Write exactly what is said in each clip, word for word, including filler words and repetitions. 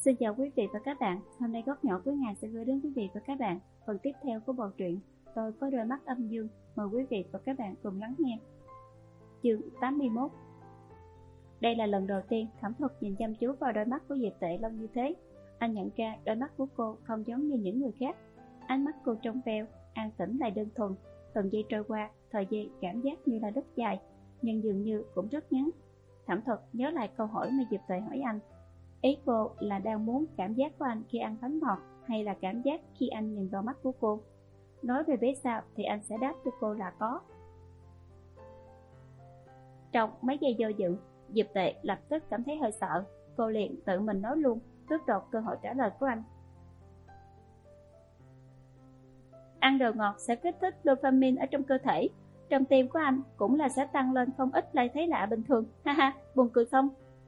Xin chào quý vị và các bạn, hôm nay Góc Nhỏ Cuối Ngày sẽ gửi đến quý vị và các bạn phần tiếp theo của bộ truyện Tôi Có Đôi Mắt Âm Dương. Mời quý vị và các bạn cùng lắng nghe. Chương tám mươi mốt. Đây là lần đầu tiên Thẩm Thuật nhìn chăm chú vào đôi mắt của Diệp Tệ lâu như thế. Anh nhận ra đôi mắt của cô không giống như những người khác. Ánh mắt cô trong veo, an tĩnh lại đơn thuần. Từng giây trôi qua, thời gian cảm giác như là rất dài, nhưng dường như cũng rất ngắn. Thẩm Thuật nhớ lại câu hỏi mà Diệp Tệ hỏi anh. Ý cô là đang muốn cảm giác của anh khi ăn bánh ngọt, hay là cảm giác khi anh nhìn vào mắt của cô? Nói về phía sau thì anh sẽ đáp cho cô là có. Trong mấy giây do dự, Diệp Tệ lập tức cảm thấy hơi sợ. Cô liền tự mình nói luôn, tước đoạt cơ hội trả lời của anh. Ăn đồ ngọt sẽ kích thích dopamine ở trong cơ thể. Trong tim của anh cũng là sẽ tăng lên không ít lại thấy lạ bình thường. Ha ha, buồn cười không?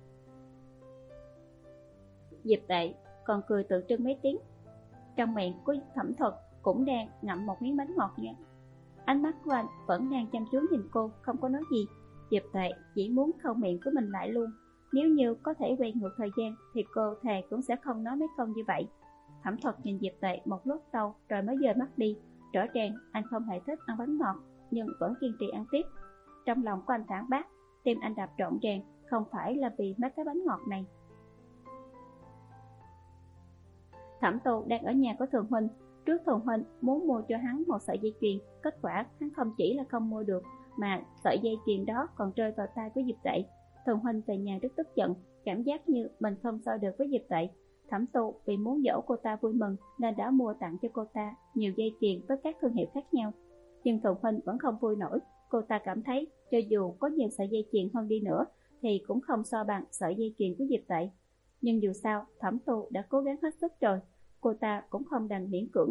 Diệp Tệ còn cười tự trưng mấy tiếng. Trong miệng của Thẩm Thuật cũng đang ngậm một miếng bánh ngọt nha. Ánh mắt của anh vẫn đang chăm chú nhìn cô, không có nói gì. Diệp Tệ chỉ muốn khâu miệng của mình lại luôn. Nếu như có thể quay ngược thời gian thì cô thề cũng sẽ không nói mấy câu như vậy. Thẩm Thuật nhìn Diệp Tệ một lúc lâu rồi mới dời mắt đi. Rõ ràng anh không hề thích ăn bánh ngọt, nhưng vẫn kiên trì ăn tiếp. Trong lòng của anh phản bác, tim anh đập rộn ràng, không phải là vì mấy cái bánh ngọt này. Thẩm Tu đang ở nhà của Thường Huynh. Trước Thường Huynh muốn mua cho hắn một sợi dây chuyền, kết quả hắn không chỉ là không mua được, mà sợi dây chuyền đó còn rơi vào tay của Diệp Tệ. Thường Huynh về nhà rất tức giận, cảm giác như mình không so được với Diệp Tệ. Thẩm Tu vì muốn dỗ cô ta vui mừng nên đã mua tặng cho cô ta nhiều dây chuyền với các thương hiệu khác nhau. Nhưng Thường Huynh vẫn không vui nổi. Cô ta cảm thấy cho dù có nhiều sợi dây chuyền hơn đi nữa thì cũng không so bằng sợi dây chuyền của Diệp Tệ. Nhưng dù sao Thẩm Tu đã cố gắng hết sức rồi, cô ta cũng không đành miễn cưỡng.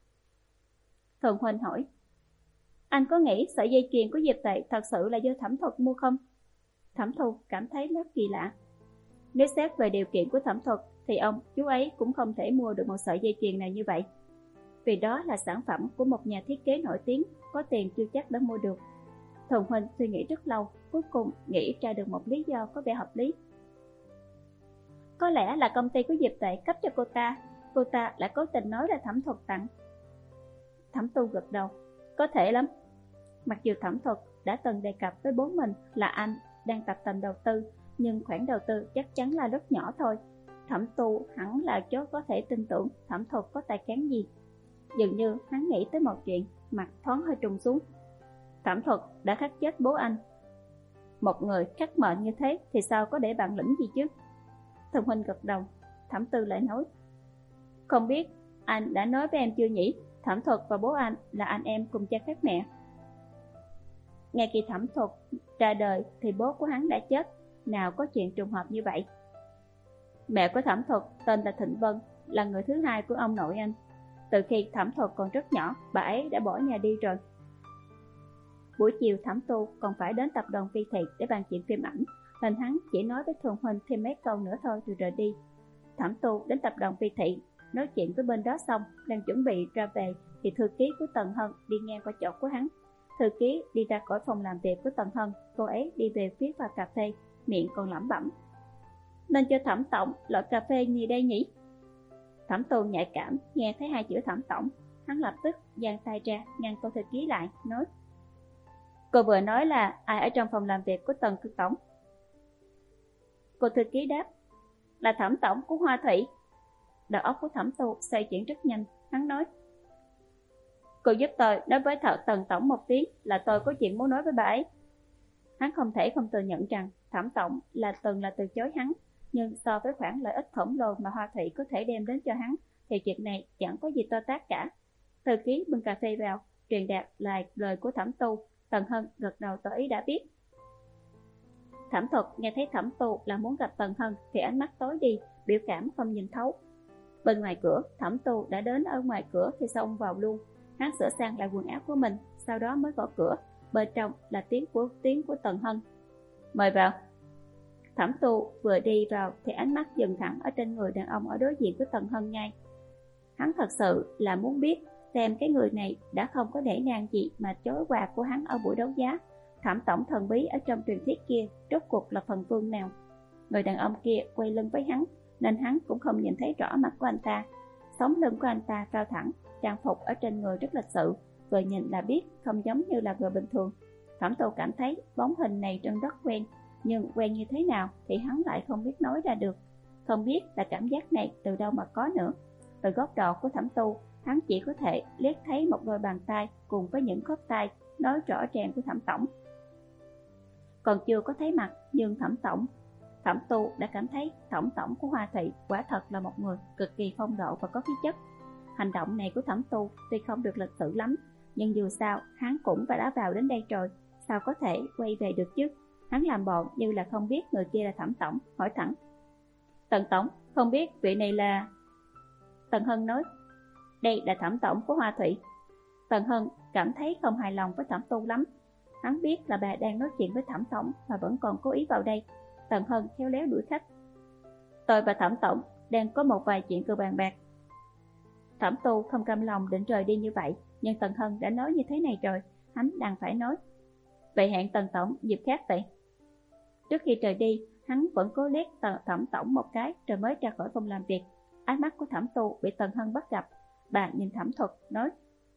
Thường Huynh hỏi, anh có nghĩ sợi dây chuyền của Diệp Tệ thật sự là do Thẩm Thuật mua không? Thẩm Tu cảm thấy rất kỳ lạ. Nếu xét về điều kiện của Thẩm Thuật thì ông chú ấy cũng không thể mua được một sợi dây chuyền nào như vậy, vì đó là sản phẩm của một nhà thiết kế nổi tiếng, có tiền chưa chắc đã mua được. Thường Huynh suy nghĩ rất lâu, cuối cùng nghĩ ra được một lý do có vẻ hợp lý. Có lẽ là công ty của Diệp Tệ cấp cho cô ta, cô ta lại cố tình nói là Thẩm Thuật tặng. Thẩm Tu gật đầu, có thể lắm. Mặc dù Thẩm Thuật đã từng đề cập với bố mình là anh đang tập tành đầu tư, nhưng khoản đầu tư chắc chắn là rất nhỏ thôi. Thẩm Tu hẳn là chó có thể tin tưởng Thẩm Thuật có tài cán gì. Dường như hắn nghĩ tới một chuyện, mặt thoáng hơi trùng xuống. Thẩm Thuật đã khắc chết bố anh. Một người khắc mệnh như thế thì sao có để bản lĩnh gì chứ? Thường Huynh gật đầu. Thẩm Tư lại nói, không biết anh đã nói với em chưa nhỉ? Thẩm Thuật và bố anh là anh em cùng cha khác mẹ. Ngay khi Thẩm Thuật ra đời thì bố của hắn đã chết, nào có chuyện trùng hợp như vậy. Mẹ của Thẩm Thuật tên là Thịnh Vân, là người thứ hai của ông nội anh. Từ khi Thẩm Thuật còn rất nhỏ, bà ấy đã bỏ nhà đi rồi. Buổi chiều Thẩm Tu còn phải đến tập đoàn Vi Thị để bàn chuyện phim ảnh, nên hắn chỉ nói với Thường Huynh thêm mấy câu nữa thôi rồi rời đi. Thẩm Tu đến tập đoàn Vi Thị, nói chuyện với bên đó xong, đang chuẩn bị ra về thì thư ký của Tần Hân đi ngang qua chỗ của hắn. Thư ký đi ra khỏi phòng làm việc của Tần Hân, cô ấy đi về phía pha cà phê, miệng còn lẩm bẩm, nên cho Thẩm tổng loại cà phê gì đây nhỉ? Thẩm Tu nhạy cảm nghe thấy hai chữ Thẩm tổng, hắn lập tức giang tay ra ngăn cô thư ký lại, nói, cô vừa nói là ai ở trong phòng làm việc của Tần Cực tổng? Cô thư ký đáp, là Thẩm tổng của Hoa Thủy. Đầu óc của Thẩm Tu xoay chuyển rất nhanh, hắn nói, cô giúp tôi nói với thợ Tần tổng một tiếng là tôi có chuyện muốn nói với bà ấy. Hắn không thể không thừa nhận rằng Thẩm tổng là từng là từ chối hắn, nhưng so với khoản lợi ích khổng lồ mà Hoa Thủy có thể đem đến cho hắn thì chuyện này chẳng có gì to tát cả. Thư ký bưng cà phê vào, truyền đạt lại lời của Thẩm Tu. Tần Hân gật đầu tỏ ý đã biết. Thẩm Thuật nghe thấy Thẩm Tu là muốn gặp Tần Hân thì ánh mắt tối đi, biểu cảm không nhìn thấu. Bên ngoài cửa, Thẩm Tu đã đến ở ngoài cửa thì xông vào luôn. Hắn sửa sang lại quần áo của mình, sau đó mới gõ cửa. Bên trong là tiếng của tiếng của Tần Hân. Mời vào. Thẩm Tu vừa đi vào thì ánh mắt dừng thẳng ở trên người đàn ông ở đối diện của Tần Hân ngay. Hắn thật sự là muốn biết xem cái người này đã không có để nang gì mà chối quà của hắn ở buổi đấu giá. Thẩm tổng thần bí ở trong truyền thuyết kia rốt cuộc là phần vương nào? Người đàn ông kia quay lưng với hắn, nên hắn cũng không nhìn thấy rõ mặt của anh ta. Sống lưng của anh ta cao thẳng, trang phục ở trên người rất lịch sự, vừa nhìn là biết không giống như là người bình thường. Thẩm Tu cảm thấy bóng hình này trông rất quen, nhưng quen như thế nào thì hắn lại không biết nói ra được. Không biết là cảm giác này từ đâu mà có nữa. Từ góc độ của Thẩm Tu, hắn chỉ có thể liếc thấy một đôi bàn tay cùng với những khớp tay nói rõ ràng của Thẩm tổng. Còn chưa có thấy mặt, nhưng Thẩm tổng, Thẩm Tu đã cảm thấy Thẩm tổng của Hoa Thị quả thật là một người cực kỳ phong độ và có khí chất. Hành động này của Thẩm Tu tuy không được lịch sự lắm, nhưng dù sao hắn cũng đã vào đến đây rồi, sao có thể quay về được chứ? Hắn làm bộ như là không biết người kia là Thẩm tổng, hỏi thẳng: Tần tổng, không biết vị này là... Tần Hân nói: Đây là Thẩm tổng của Hoa Thủy. Tần Hân cảm thấy không hài lòng với Thẩm Tu lắm. Hắn biết là bà đang nói chuyện với Thẩm tổng mà vẫn còn cố ý vào đây. Tần Hân khéo léo đuổi khách: Tôi và Thẩm tổng đang có một vài chuyện cơ bàn bạc. Thẩm Tu không cam lòng định rời đi như vậy, nhưng Tần Hân đã nói như thế này rồi, hắn đành phải nói: Vậy hẹn Tần tổng dịp khác vậy. Trước khi rời đi, hắn vẫn cố liếc Thẩm tổng một cái rồi mới ra khỏi phòng làm việc. Ánh mắt của Thẩm Tu bị Tần Hân bắt gặp. Bà nhìn Thẩm Thuật nói: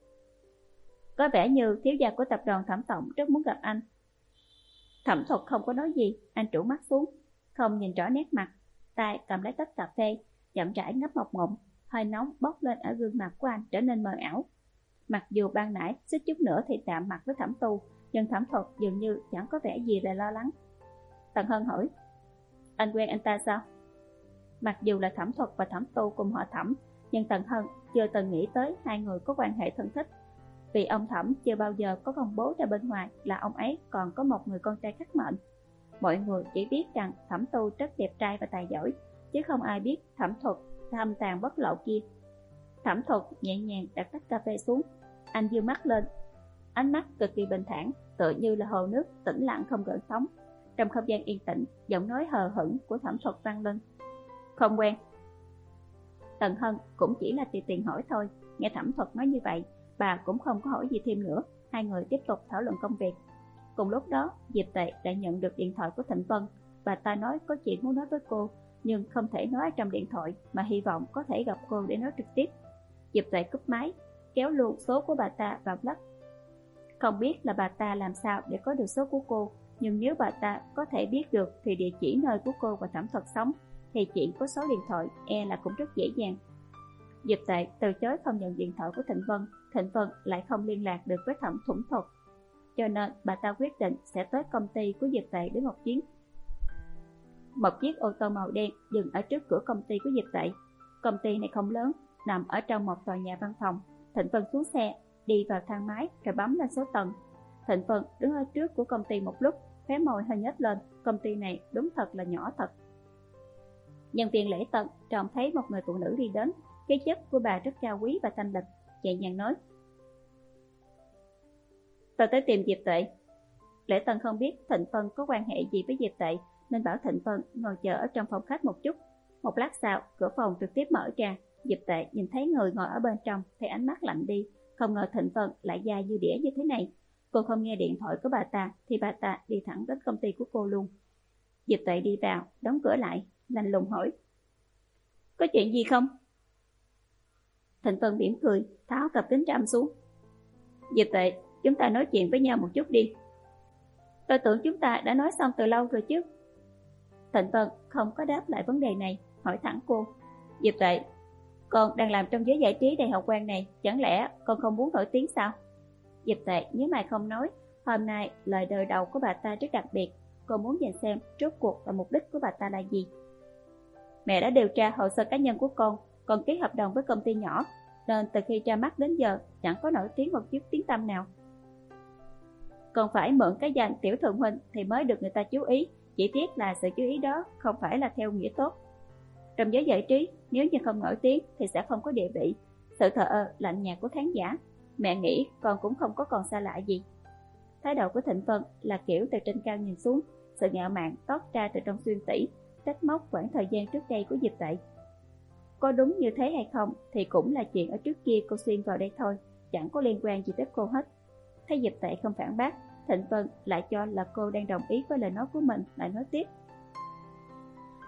Có vẻ như thiếu gia của tập đoàn Thẩm tổng rất muốn gặp anh. Thẩm Thuật không có nói gì, anh trụ mắt xuống, không nhìn rõ nét mặt, tay cầm lấy tách cà phê, chậm rãi ngấp một ngụm, hơi nóng bốc lên ở gương mặt của anh trở nên mờ ảo. Mặc dù ban nãy suýt chút nữa thì chạm mặt với Thẩm Tu, nhưng Thẩm Thuật dường như chẳng có vẻ gì là lo lắng. Tần Hân hỏi: Anh quen anh ta sao? Mặc dù là Thẩm Thuật và Thẩm Tu cùng họ Thẩm, nhưng Tần Hân chưa từng nghĩ tới hai người có quan hệ thân thích. Vì ông Thẩm chưa bao giờ có công bố ra bên ngoài là ông ấy còn có một người con trai khắc mệnh. Mọi người chỉ biết rằng Thẩm Tu rất đẹp trai và tài giỏi, chứ không ai biết Thẩm Thuật thâm tàn bất lộ kia. Thẩm Thuật nhẹ nhàng đặt tách cà phê xuống, anh giơ mắt lên, ánh mắt cực kỳ bình thản, tựa như là hồ nước tĩnh lặng không gợn sóng. Trong không gian yên tĩnh, giọng nói hờ hững của Thẩm Thuật vang lên: Không quen. Tần Hân cũng chỉ là tùy tiện hỏi thôi. Nghe Thẩm Thuật nói như vậy, bà cũng không có hỏi gì thêm nữa. Hai người tiếp tục thảo luận công việc. Cùng lúc đó, Diệp Tệ đã nhận được điện thoại của Thịnh Vân. Bà ta nói có chuyện muốn nói với cô, nhưng không thể nói trong điện thoại, mà hy vọng có thể gặp cô để nói trực tiếp. Diệp Tệ cúp máy, kéo luôn số của bà ta vào lắc. Không biết là bà ta làm sao để có được số của cô, nhưng nếu bà ta có thể biết được thì địa chỉ nơi của cô và Thẩm Thuật sống, thì chuyện có số điện thoại e là cũng rất dễ dàng. Diệp Tệ từ chối không nhận điện thoại của Thịnh Vân. Thịnh Vân lại không liên lạc được với Thẩm Thủng Thuật, cho nên bà ta quyết định sẽ tới công ty của Diệp Tệ để một chuyến. Một chiếc ô tô màu đen dừng ở trước cửa công ty của Diệp Tệ. Công ty này không lớn, nằm ở trong một tòa nhà văn phòng. Thịnh Vân xuống xe, đi vào thang máy rồi bấm lên số tầng. Thịnh Vân đứng ở trước của công ty một lúc, khóe môi hơi nhếch lên. Công ty này đúng thật là nhỏ thật. Nhân viên lễ tân trông thấy một người phụ nữ đi đến, cái chất của bà rất cao quý và thanh lịch, nhẹ nhàng nói: Tôi tới tìm Diệp Tệ. Lễ tân không biết Thịnh Vân có quan hệ gì với Diệp Tệ, nên bảo Thịnh Vân ngồi chờ ở trong phòng khách một chút. Một lát sau, cửa phòng trực tiếp mở ra. Diệp Tệ nhìn thấy người ngồi ở bên trong thì ánh mắt lạnh đi. Không ngờ Thịnh Vân lại dài như đĩa như thế này. Cô không nghe điện thoại của bà ta thì bà ta đi thẳng đến công ty của cô luôn. Diệp Tệ đi vào, đóng cửa lại, lạnh lùng hỏi: Có chuyện gì không? Thịnh Vân mỉm cười, tháo cặp kính râm xuống. Diệp Tệ, chúng ta nói chuyện với nhau một chút đi. Tôi tưởng chúng ta đã nói xong từ lâu rồi chứ. Thịnh Vân không có đáp lại vấn đề này, hỏi thẳng cô: Diệp Tệ, con đang làm trong giới giải trí đại học quan này, chẳng lẽ con không muốn nổi tiếng sao? Diệp Tệ nhíu mày không nói. Hôm nay lời đời đầu của bà ta rất đặc biệt. Cô muốn nhìn xem rốt cuộc và mục đích của bà ta là gì. Mẹ đã điều tra hồ sơ cá nhân của con, con ký hợp đồng với công ty nhỏ, nên từ khi ra mắt đến giờ chẳng có nổi tiếng một chút tiếng tăm nào. Còn phải mượn cái danh tiểu thượng huynh thì mới được người ta chú ý. Chỉ tiếc là sự chú ý đó không phải là theo nghĩa tốt. Trong giới giải trí, nếu như không nổi tiếng thì sẽ không có địa vị. Sự thờ ơ lạnh nhạt của khán giả, mẹ nghĩ con cũng không có còn xa lạ gì. Thái độ của Thịnh Vân là kiểu từ trên cao nhìn xuống, sự ngạo mạn toát ra từ trong xuyên tỉ, trách móc khoảng thời gian trước đây của Diệp Tệ. Có đúng như thế hay không thì cũng là chuyện ở trước kia cô xuyên vào đây thôi, chẳng có liên quan gì tới cô hết. Thấy Diệp Tệ không phản bác, Thịnh Vân lại cho là cô đang đồng ý với lời nói của mình, lại nói tiếp: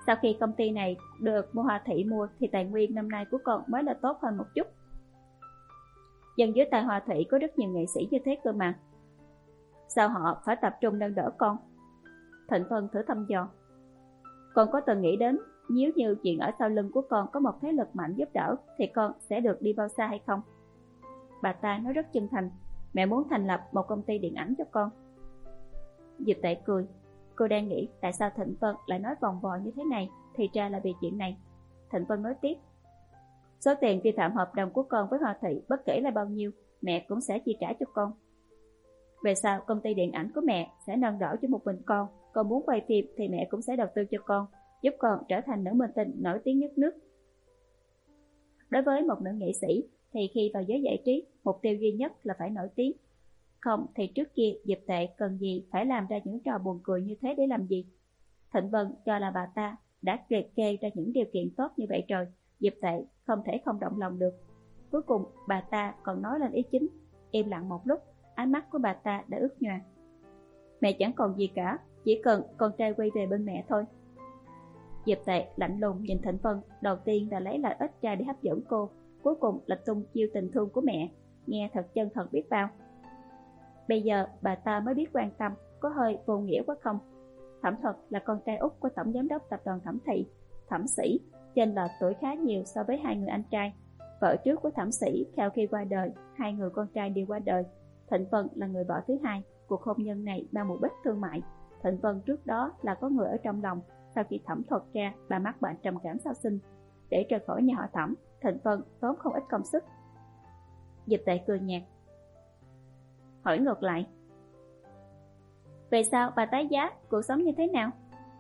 Sau khi công ty này được mua Hoa Thị mua thì tài nguyên năm nay của con mới là tốt hơn một chút. Dân dưới tay Hoa Thị có rất nhiều nghệ sĩ như thế cơ mà. Sao họ phải tập trung nâng đỡ con? Thịnh Vân thử thăm dò. Con có từng nghĩ đến nếu như chuyện ở sau lưng của con có một thế lực mạnh giúp đỡ thì con sẽ được đi bao xa hay không? Bà ta nói rất chân thành. Mẹ muốn thành lập một công ty điện ảnh cho con. Diệp Tệ cười. Cô đang nghĩ tại sao Thịnh Vân lại nói vòng vò như thế này, thì ra là vì chuyện này. Thịnh Vân nói tiếp. Số tiền vi phạm hợp đồng của con với Hoa Thị bất kể là bao nhiêu, mẹ cũng sẽ chi trả cho con. Về sau công ty điện ảnh của mẹ sẽ nâng đỡ cho một mình con. Con muốn quay phim thì mẹ cũng sẽ đầu tư cho con, giúp con trở thành nữ minh tinh nổi tiếng nhất nước. Đối với một nữ nghệ sĩ thì khi vào giới giải trí, mục tiêu duy nhất là phải nổi tiếng. Không thì trước kia Diệp Tệ cần gì phải làm ra những trò buồn cười như thế để làm gì? Thịnh Vân cho là bà ta đã liệt kê ra những điều kiện tốt như vậy rồi, Diệp Tệ không thể không động lòng được. Cuối cùng bà ta còn nói lên ý chính. Im lặng một lúc, ánh mắt của bà ta đã ướt nhòa. Mẹ chẳng còn gì cả, chỉ cần con trai quay về bên mẹ thôi. Diệp Tệ lạnh lùng nhìn Thịnh Vân, đầu tiên là lấy lợi ích ra để hấp dẫn cô, cuối cùng là tung chiêu tình thương của mẹ, nghe thật chân thật biết bao. Bây giờ bà ta mới biết quan tâm, có hơi vô nghĩa quá không? Thẩm Thuật là con trai út của tổng giám đốc tập đoàn Thẩm Thị, Thẩm Sĩ, chênh lệch tuổi khá nhiều so với hai người anh trai. Vợ trước của Thẩm Sĩ sau khi qua đời, hai người con trai đều qua đời. Thịnh Vân là người vợ thứ hai. Cuộc hôn nhân này mang mục đích thương mại. Thịnh Vân trước đó là có người ở trong lòng. Sau khi Thẩm Thuật ra, bà mắc bệnh trầm cảm sau sinh. Để rời khỏi nhà họ Thẩm, Thịnh Vân tốn không ít công sức. Diệp Tệ cười nhạt. Hỏi ngược lại. Về sau bà tái giá, cuộc sống như thế nào?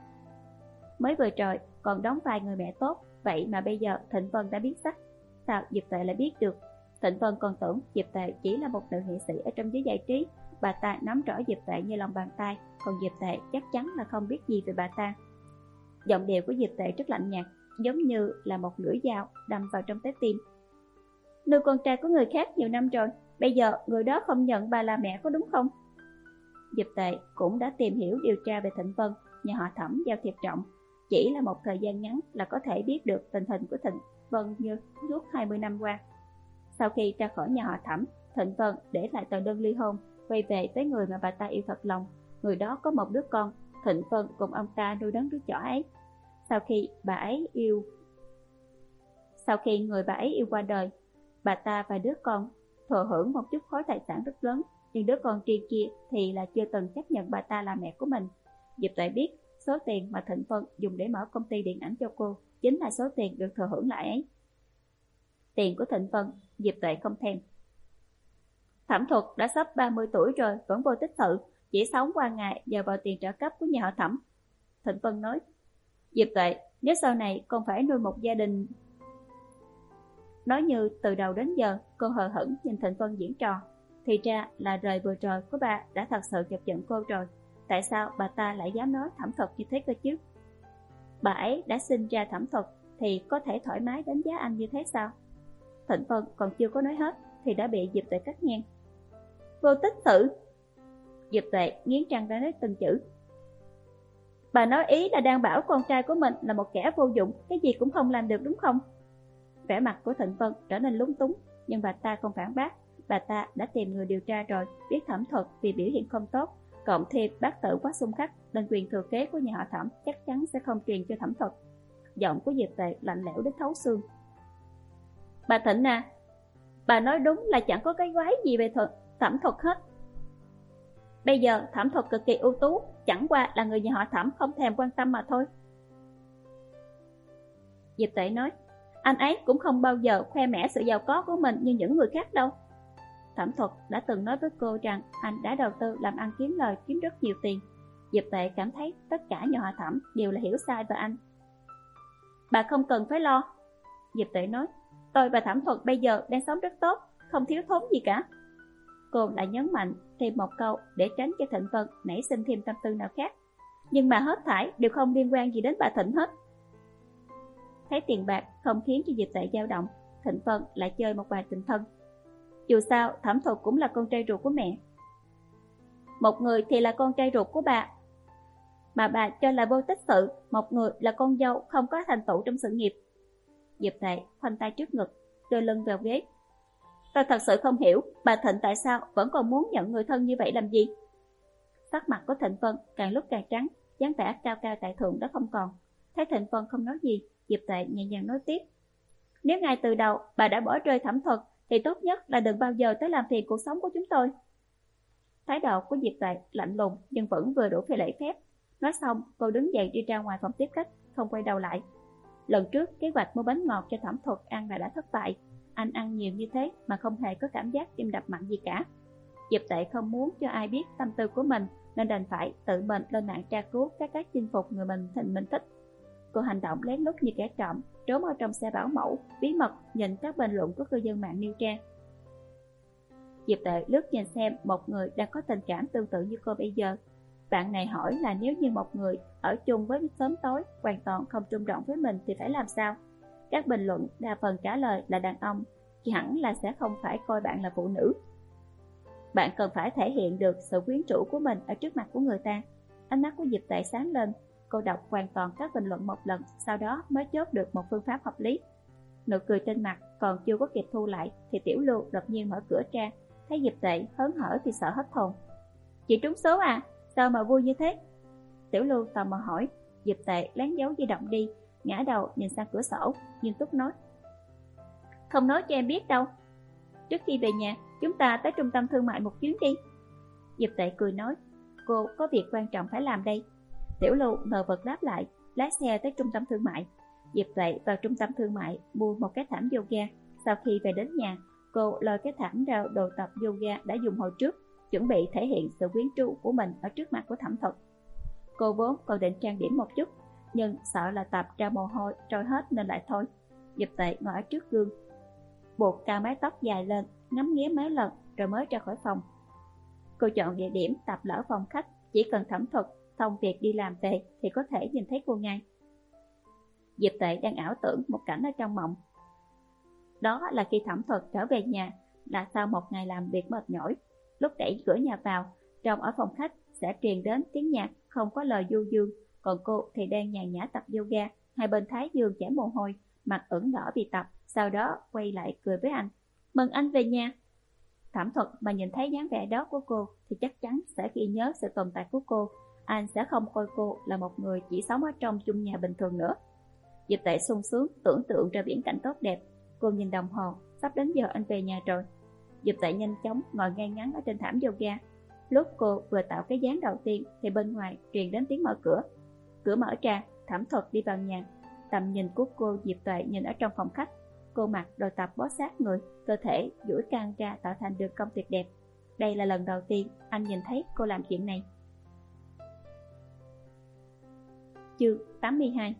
Mới vừa rồi còn đóng vai người mẹ tốt, vậy mà bây giờ Thịnh Vân đã biết sắc. Sao Diệp Tệ lại biết được? Thịnh Vân còn tưởng Diệp Tệ chỉ là một nữ nghệ sĩ ở trong giới giải trí. Bà ta nắm rõ Diệp Tệ như lòng bàn tay, còn Diệp Tệ chắc chắn là không biết gì về bà ta. Giọng điệu của Diệp Tệ rất lạnh nhạt, giống như là một lưỡi dao đâm vào trong trái tim. Nuôi con trai của người khác nhiều năm rồi, bây giờ người đó không nhận bà là mẹ có đúng không? Diệp Tệ cũng đã tìm hiểu điều tra về Thịnh Vân, nhà họ Thẩm giao thiệp rộng, chỉ là một thời gian ngắn là có thể biết được tình hình của Thịnh Vân như suốt hai mươi năm qua. Sau khi ra khỏi nhà họ Thẩm, Thịnh Vân để lại tờ đơn ly hôn, quay về với người mà bà ta yêu thật lòng. Người đó có một đứa con, Thịnh Vân cùng ông ta nuôi nấng đứa nhỏ ấy. Sau khi bà ấy yêu, sau khi người bà ấy yêu qua đời, bà ta và đứa con thừa hưởng một chút khối tài sản rất lớn, nhưng đứa con riêng kia thì là chưa từng chấp nhận bà ta là mẹ của mình. Diệp Tệ biết số tiền mà Thịnh Vân dùng để mở công ty điện ảnh cho cô chính là số tiền được thừa hưởng lại ấy. Tiền của Thịnh Vân, Diệp Tệ không thèm. Thẩm Thuật đã sắp ba mươi tuổi rồi vẫn vô tích sự, chỉ sống qua ngày nhờ vào tiền trợ cấp của nhà họ Thẩm. Thịnh Vân nói. Diệp Tệ, nếu sau này con phải nuôi một gia đình... Nói như từ đầu đến giờ cô hờ hững nhìn Thịnh Vân diễn trò, thì ra là rời vừa rồi của bà đã thật sự chọc giận cô rồi. Tại sao bà ta lại dám nói Thẩm Thuật như thế cơ chứ? Bà ấy đã sinh ra Thẩm Thuật thì có thể thoải mái đánh giá anh như thế sao? Thịnh Vân còn chưa có nói hết thì đã bị Diệp Tệ cắt ngang. Vô tích sự. Diệp Tệ nghiến răng đã nói từng chữ. Bà nói ý là đang bảo con trai của mình là một kẻ vô dụng, cái gì cũng không làm được đúng không? Vẻ mặt của Thịnh Vân trở nên lúng túng, nhưng bà ta không phản bác. Bà ta đã tìm người điều tra rồi, biết Thẩm Thuật vì biểu hiện không tốt, cộng thêm bác tử quá xung khắc, nên quyền thừa kế của nhà họ Thẩm chắc chắn sẽ không truyền cho Thẩm Thuật. Giọng của Diệp Tệ lạnh lẽo đến thấu xương. Bà Thịnh à, bà nói đúng là chẳng có cái quái gì về thuật, Thẩm Thuật hết. Bây giờ Thẩm Thuật cực kỳ ưu tú, chẳng qua là người nhà họ Thẩm không thèm quan tâm mà thôi. Diệp Tệ nói, anh ấy cũng không bao giờ khoe mẽ sự giàu có của mình như những người khác đâu. Thẩm Thuật đã từng nói với cô rằng anh đã đầu tư làm ăn kiếm lời, kiếm rất nhiều tiền. Diệp Tệ cảm thấy tất cả nhà họ Thẩm đều là hiểu sai về anh. Bà không cần phải lo. Diệp Tệ nói, tôi và Thẩm Thuật bây giờ đang sống rất tốt, không thiếu thốn gì cả. Cô lại nhấn mạnh thêm một câu để tránh cho Thịnh Vân nảy sinh thêm tâm tư nào khác. Nhưng mà hết thảy đều không liên quan gì đến bà Thịnh hết. Thấy tiền bạc không khiến cho Diệp Tệ dao động, Thịnh Vân lại chơi một bài tình thân. Dù sao Thẩm Thuật cũng là con trai ruột của mẹ. Một người thì là con trai ruột của bà. mà bà cho là vô tích sự, một người là con dâu không có thành tựu trong sự nghiệp. Diệp Tệ khoanh tay trước ngực, đưa lưng vào ghế. Tôi thật sự không hiểu, bà Thịnh tại sao vẫn còn muốn nhận người thân như vậy làm gì? Sắc mặt của Thịnh Vân càng lúc càng trắng, dáng vẻ cao cao tại thượng đã không còn. Thấy Thịnh Vân không nói gì, Diệp Tệ nhẹ nhàng nói tiếp. Nếu ngay từ đầu bà đã bỏ rơi Thẩm Thuật, thì tốt nhất là đừng bao giờ tới làm phiền cuộc sống của chúng tôi. Thái độ của Diệp Tệ lạnh lùng nhưng vẫn vừa đủ phi lễ phép. Nói xong, cô đứng dậy đi ra ngoài phòng tiếp khách, không quay đầu lại. Lần trước kế hoạch mua bánh ngọt cho Thẩm Thuật ăn là đã thất bại. Anh ăn nhiều như thế mà không hề có cảm giác tim đập mạnh gì cả. Diệp Tệ không muốn cho ai biết tâm tư của mình, nên đành phải tự mình lên mạng tra cứu các cách chinh phục người mình thình mình thích. Cô hành động lén lút như kẻ trộm, trốn ở trong xe bảo mẫu, bí mật nhìn các bình luận của cư dân mạng nêu ra. Diệp Tệ lướt nhìn xem một người đang có tình cảm tương tự như cô bây giờ. Bạn này hỏi là nếu như một người ở chung với sớm tối hoàn toàn không trung động với mình thì phải làm sao? Các bình luận đa phần trả lời là đàn ông, thì hẳn là sẽ không phải coi bạn là phụ nữ. Bạn cần phải thể hiện được sự quyến rũ của mình ở trước mặt của người ta. Ánh mắt của Diệp Tệ sáng lên, cô đọc hoàn toàn các bình luận một lần, sau đó mới chốt được một phương pháp hợp lý. Nụ cười trên mặt còn chưa có kịp thu lại thì Tiểu Lưu đột nhiên mở cửa ra, thấy Diệp Tệ hớn hở thì sợ hết hồn. Chị trúng số à? Sao mà vui như thế? Tiểu Lưu tò mò hỏi. Diệp Tệ lén giấu di động đi, ngã đầu nhìn sang cửa sổ, nghiêm túc nói. Không nói cho em biết đâu. Trước khi về nhà, chúng ta tới trung tâm thương mại một chuyến đi. Diệp Tệ cười nói, cô có việc quan trọng phải làm đây. Tiểu Lưu ngờ vực đáp lại, lái xe tới trung tâm thương mại. Diệp Tệ vào trung tâm thương mại mua một cái thảm yoga. Sau khi về đến nhà, cô lôi cái thảm ra đồ tập yoga đã dùng hồi trước, chuẩn bị thể hiện sự quyến rũ của mình ở trước mặt của Thẩm Thuật. Cô vốn còn định trang điểm một chút, nhưng sợ là tập ra mồ hôi trôi hết nên lại thôi. Diệp Tệ ngồi ở trước gương, buộc cao mái tóc dài lên, ngắm nghía mấy lần rồi mới ra khỏi phòng. Cô chọn địa điểm tập lỡ phòng khách, chỉ cần Thẩm Thuật xong việc đi làm về thì có thể nhìn thấy cô ngay. Diệp Tệ đang ảo tưởng một cảnh ở trong mộng. Đó là khi Thẩm Thuật trở về nhà là sau một ngày làm việc mệt mỏi. Lúc đẩy cửa nhà vào, trong ở phòng khách sẽ truyền đến tiếng nhạc không có lời du dương, còn cô thì đang nhàn nhã tập yoga, hai bên thái dương chảy mồ hôi, mặt ửng đỏ vì tập, sau đó quay lại cười với anh. Mừng anh về nhà. Thẩm Thuật mà nhìn thấy dáng vẻ đó của cô thì chắc chắn sẽ ghi nhớ sự tồn tại của cô. Anh sẽ không coi cô là một người chỉ sống ở trong chung nhà bình thường nữa. Diệp Tệ sung sướng tưởng tượng ra viễn cảnh tốt đẹp. Cô nhìn đồng hồ, sắp đến giờ anh về nhà rồi. Diệp Tệ nhanh chóng ngồi ngay ngắn ở trên thảm yoga. Lúc cô vừa tạo cái dáng đầu tiên thì bên ngoài truyền đến tiếng mở cửa. Cửa mở ra, Thẩm Thuật đi vào nhà. Tầm nhìn của cô Diệp Tệ nhìn ở trong phòng khách. Cô mặc đồ tập bó sát người, cơ thể duỗi căng ra tạo thành đường cong tuyệt đẹp. Đây là lần đầu tiên anh nhìn thấy cô làm chuyện này. Chương tám mươi hai.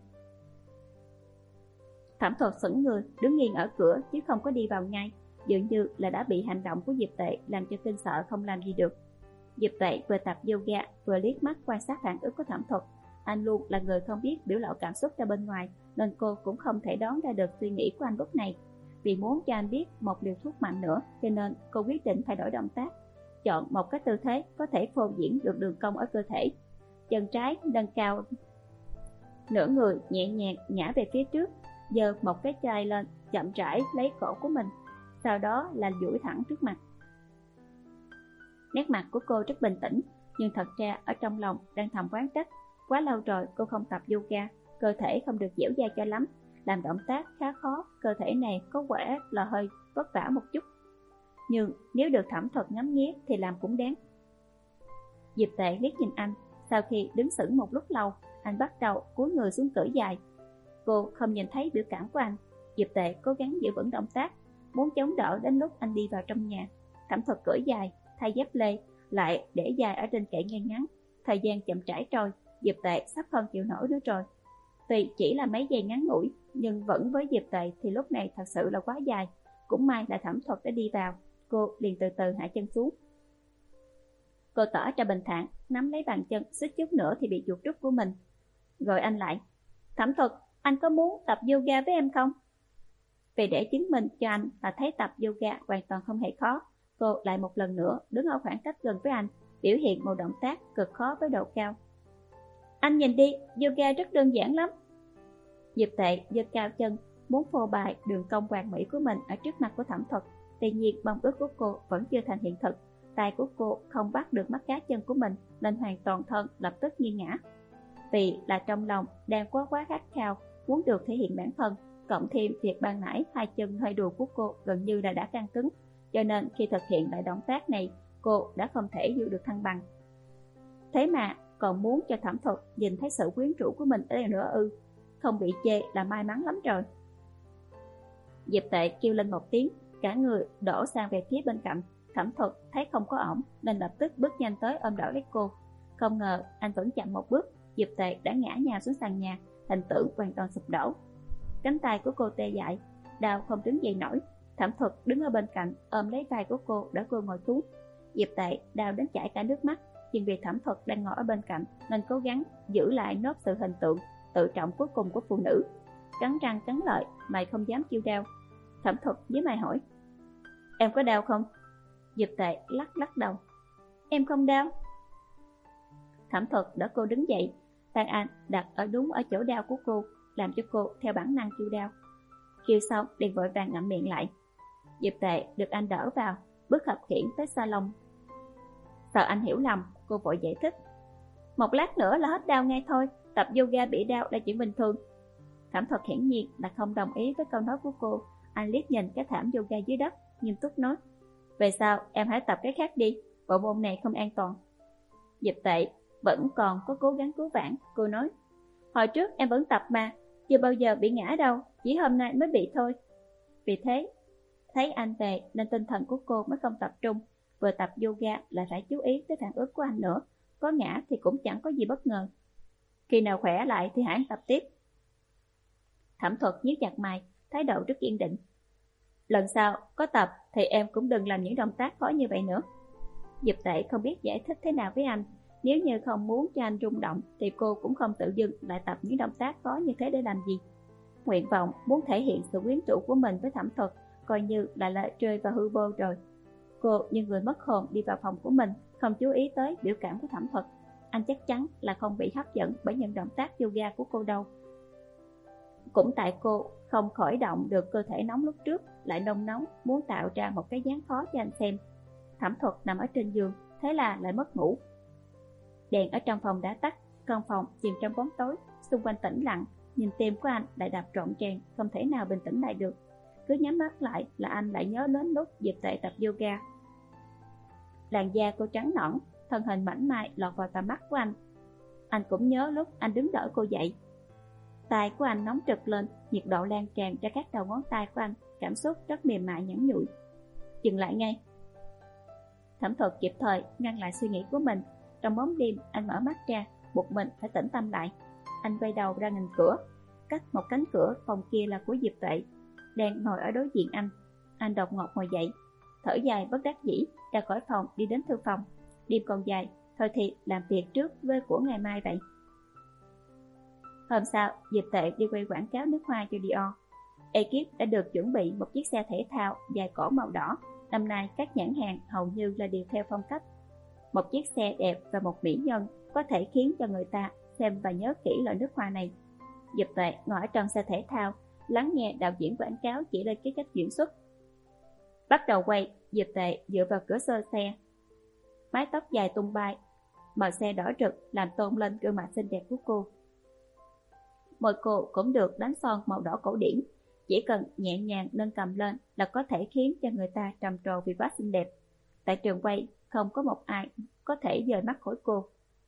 Thẩm Thuật sững người, đứng nghiêng ở cửa chứ không có đi vào ngay, dường như là đã bị hành động của Diệp Tệ làm cho kinh sợ không làm gì được. Diệp Tệ vừa tập yoga vừa liếc mắt quan sát phản ứng của Thẩm Thuật. Anh luôn là người không biết biểu lộ cảm xúc ra bên ngoài, nên cô cũng không thể đoán ra được suy nghĩ của anh lúc này. Vì muốn cho anh biết một liều thuốc mạnh nữa, cho nên cô quyết định thay đổi động tác, chọn một cái tư thế có thể phô diễn được đường cong ở cơ thể. Chân trái nâng cao nửa người, nhẹ nhàng ngã về phía trước, giơ một cái chai lên, chậm rãi lấy cổ của mình, sau đó là duỗi thẳng trước mặt. Nét mặt của cô rất bình tĩnh, nhưng thật ra ở trong lòng đang thầm oán trách. Quá lâu rồi cô không tập yoga, cơ thể không được dẻo dai cho lắm, làm động tác khá khó, cơ thể này có vẻ là hơi vất vả một chút. Nhưng nếu được Thẩm Thuật ngắm nghía thì làm cũng đáng. Diệp Tệ liếc nhìn anh, sau khi đứng sững một lúc lâu, anh bắt đầu cúi người xuống cởi giày. Cô không nhìn thấy biểu cảm của anh. Diệp Tệ cố gắng giữ vững động tác, muốn chống đỡ đến lúc anh đi vào trong nhà. Thẩm Thuật cởi giày, thay dép lê, lại để giày ở trên kệ ngay ngắn. Thời gian chậm rãi trôi, Diệp Tệ sắp không chịu nổi nữa rồi. Tuy chỉ là mấy giây ngắn ngủi, nhưng vẫn với Diệp Tệ thì lúc này thật sự là quá dài. Cũng may là Thẩm Thuật đã đi vào, cô liền từ từ hạ chân xuống. Cô tỏ ra bình thản, nắm lấy bàn chân, suýt chút nữa thì bị chuột rút của mình. Gọi anh lại. Thẩm Thuật, anh có muốn tập yoga với em không? Vì để chứng minh cho anh là thấy tập yoga hoàn toàn không hề khó, cô lại một lần nữa đứng ở khoảng cách gần với anh, biểu hiện một động tác cực khó với độ cao. Anh nhìn đi, yoga rất đơn giản lắm. Diệp Tệ giơ cao chân, muốn phô bày đường cong hoàn mỹ của mình ở trước mặt của Thẩm Thuật. Tuy nhiên mong ước của cô vẫn chưa thành hiện thực. Tay của cô không bắt được mắt cá chân của mình nên hoàn toàn thân lập tức nghiêng ngã. Vì là trong lòng đang quá quá khát khao muốn được thể hiện bản thân, cộng thêm việc ban nãy hai chân hơi đùa của cô gần như là đã căng cứng, cho nên khi thực hiện lại động tác này, cô đã không thể giữ được thăng bằng. Thế mà còn muốn cho Thẩm Thuật nhìn thấy sự quyến rũ của mình ở đây nữa ư? Không bị chê là may mắn lắm rồi. Diệp Tệ kêu lên một tiếng, cả người đổ sang về phía bên cạnh. Thẩm Thuật thấy không có ổn nên lập tức bước nhanh tới ôm đỡ lấy cô. Không ngờ anh vẫn chậm một bước, Diệp Tệ đã ngã nhào xuống sàn nhà, hình tượng hoàn toàn sụp đổ. Cánh tay của cô tê dại, đau không đứng dậy nổi. Thẩm Thuật đứng ở bên cạnh ôm lấy vai của cô đỡ cô ngồi xuống. Diệp Tệ đau đến chảy cả nước mắt, nhưng vì Thẩm Thuật đang ngồi ở bên cạnh nên cố gắng giữ lại nốt sự hình tượng tự trọng cuối cùng của phụ nữ. Cắn răng cắn lợi, mày không dám kêu đau. Thẩm Thuật với mày hỏi, em có đau không? Diệp Tệ lắc lắc đầu, em không đau. Thẩm Thuật đỡ cô đứng dậy, tay anh đặt ở đúng ở chỗ đau của cô, làm cho cô theo bản năng kêu đau. Kêu xong liền vội vàng ngậm miệng lại. Diệp Tệ được anh đỡ vào, bước khập khiễng tới salon. Sợ anh hiểu lầm, cô vội giải thích, một lát nữa là hết đau ngay thôi, tập yoga bị đau là chuyện bình thường. Thẩm Thuật hiển nhiên là không đồng ý với câu nói của cô. Anh liếc nhìn cái thảm yoga dưới đất, nghiêm túc nói, về sau em hãy tập cái khác đi, bộ môn này không an toàn. Diệp Tệ vẫn còn có cố gắng cứu vãn, cô nói, hồi trước em vẫn tập mà, chưa bao giờ bị ngã đâu, chỉ hôm nay mới bị thôi. Vì thế, thấy anh về nên tinh thần của cô mới không tập trung, vừa tập yoga lại phải chú ý tới phản ứng của anh nữa, có ngã thì cũng chẳng có gì bất ngờ. Khi nào khỏe lại thì hãy tập tiếp. Thẩm Thuật nhíu chặt mày, thái độ rất kiên định. Lần sau có tập thì em cũng đừng làm những động tác khó như vậy nữa. Diệp Tệ không biết giải thích thế nào với anh. Nếu như không muốn cho anh rung động thì cô cũng không tự dưng lại tập những động tác khó như thế để làm gì. Nguyện vọng muốn thể hiện sự quyến rũ của mình với Thẩm Thuật coi như là lại rơi vào hư vô rồi. Cô như người mất hồn đi vào phòng của mình, không chú ý tới biểu cảm của Thẩm Thuật. Anh chắc chắn là không bị hấp dẫn bởi những động tác yoga của cô đâu. Cũng tại cô không khởi động được cơ thể nóng lúc trước, lại nôn nóng muốn tạo ra một cái dáng khó cho anh xem. Thẩm Thuật nằm ở trên giường, thế là lại mất ngủ. Đèn ở trong phòng đã tắt, căn phòng chìm trong bóng tối, xung quanh tĩnh lặng, nhìn tim của anh lại đập rộn ràng, không thể nào bình tĩnh lại được. Cứ nhắm mắt lại là anh lại nhớ đến lúc Diệp Tệ tập yoga. Làn da cô trắng nõn, thân hình mảnh mai lọt vào tầm mắt của anh. Anh cũng nhớ lúc anh đứng đỡ cô dậy. Tay của anh nóng trực lên, nhiệt độ lan tràn ra các đầu ngón tay của anh, cảm xúc rất mềm mại nhẵn nhụi. Dừng lại ngay. Thẩm Thuật kịp thời ngăn lại suy nghĩ của mình. Trong bóng đêm anh mở mắt ra, buộc mình phải tĩnh tâm lại. Anh quay đầu ra nhìn cửa. Cách một cánh cửa, phòng kia là của Diệp Tệ đang ngồi ở đối diện anh. Anh đột ngột ngồi dậy, thở dài bất đắc dĩ, ra khỏi phòng đi đến thư phòng. Đêm còn dài, thôi thì làm việc trước với của ngày mai vậy. Hôm sau, Diệp Tệ đi quay quảng cáo nước hoa cho Dior. Ekip đã được chuẩn bị một chiếc xe thể thao dài cổ màu đỏ. Năm nay các nhãn hàng hầu như là đều theo phong cách. Một chiếc xe đẹp và một mỹ nhân có thể khiến cho người ta xem và nhớ kỹ loại nước hoa này. Diệp Tệ ngồi ở trong xe thể thao, lắng nghe đạo diễn quảng cáo chỉ lên cái cách diễn xuất. Bắt đầu quay, Diệp Tệ dựa vào cửa sổ xe, mái tóc dài tung bay, màu xe đỏ rực làm tôn lên gương mặt xinh đẹp của cô. Môi cô cũng được đánh son màu đỏ cổ điển, chỉ cần nhẹ nhàng nâng cầm lên là có thể khiến cho người ta trầm trồ vì quá xinh đẹp. Tại trường quay không có một ai có thể dời mắt khỏi cô.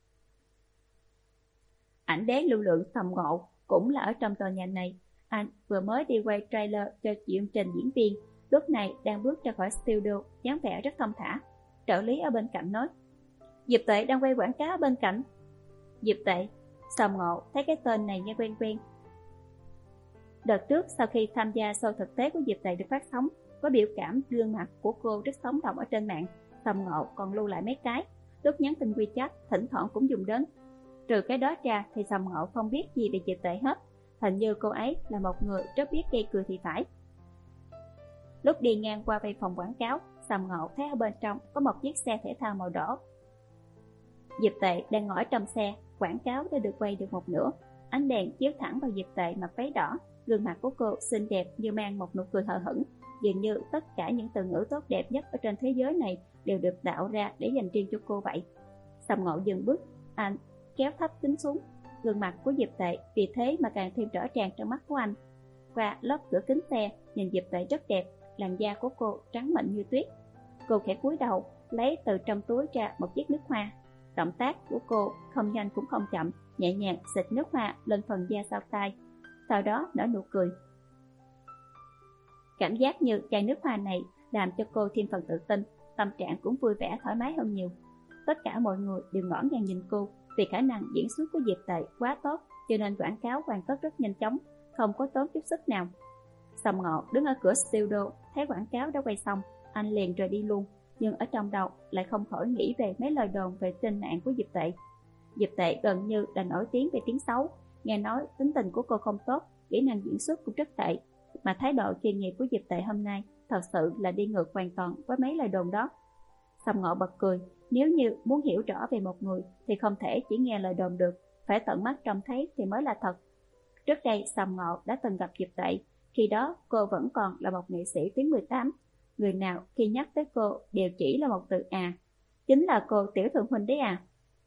Ảnh đế lưu lượng Sầm Ngộ cũng là ở trong tòa nhà này. Anh vừa mới đi quay trailer cho chương trình diễn viên, lúc này đang bước ra khỏi studio, dáng vẻ rất thông thả. Trợ lý ở bên cạnh nói, Diệp Tệ đang quay quảng cáo ở bên cạnh. Diệp Tệ, Sầm Ngộ thấy cái tên này nghe quen quen. Đợt trước sau khi tham gia show thực tế của Diệp Tệ được phát sóng, có biểu cảm gương mặt của cô rất sống động ở trên mạng. Sầm Ngộ còn lưu lại mấy cái, lúc nhắn tin WeChat thỉnh thoảng cũng dùng đến. Trừ cái đó ra thì Sầm Ngộ không biết gì về Diệp Tệ hết. Hình như cô ấy là một người rất biết gây cười thì phải. Lúc đi ngang qua văn phòng quảng cáo, Sầm Ngộ thấy ở bên trong có một chiếc xe thể thao màu đỏ. Diệp Tệ đang ngồi trong xe, Quảng cáo đã được quay được một nửa, ánh đèn chiếu thẳng vào Diệp Tệ mặc váy đỏ. Gương mặt của cô xinh đẹp như mang một nụ cười hờ hững, dường như tất cả những từ ngữ tốt đẹp nhất ở trên thế giới này đều được tạo ra để dành riêng cho cô vậy. Sầm Ngộ dừng bước, anh kéo thấp kính xuống. Gương mặt của Diệp Tệ vì thế mà càng thêm rõ ràng trong mắt của anh. Qua lớp cửa kính xe, nhìn Diệp Tệ rất đẹp, làn da của cô trắng mịn như tuyết. Cô khẽ cúi đầu, lấy từ trong túi ra một chiếc nước hoa. Động tác của cô không nhanh cũng không chậm, nhẹ nhàng xịt nước hoa lên phần da sau tai, sau đó nở nụ cười. Cảm giác như chai nước hoa này làm cho cô thêm phần tự tin, tâm trạng cũng vui vẻ thoải mái hơn nhiều. Tất cả mọi người đều ngỡ ngàng nhìn cô, vì khả năng diễn xuất của Diệp Tệ quá tốt, cho nên quảng cáo hoàn tất rất nhanh chóng, không có tốn chút sức nào. Sầm Ngộ đứng ở cửa studio, thấy quảng cáo đã quay xong, anh liền rời đi luôn, nhưng ở trong đầu lại không khỏi nghĩ về mấy lời đồn về trên mạng của Diệp Tệ. Diệp Tệ gần như là nổi tiếng về tiếng xấu, nghe nói tính tình của cô không tốt, kỹ năng diễn xuất cũng rất tệ, mà thái độ chuyên nghiệp của Diệp Tệ hôm nay thật sự là đi ngược hoàn toàn với mấy lời đồn đó. Sầm Ngộ bật cười, nếu như muốn hiểu rõ về một người thì không thể chỉ nghe lời đồn được, phải tận mắt trông thấy thì mới là thật. Trước đây Sầm Ngộ đã từng gặp Diệp Tệ, khi đó cô vẫn còn là một nghệ sĩ tuyến mười tám, người nào khi nhắc tới cô đều chỉ là một từ à, chính là cô Tiểu Thượng Huynh đấy à.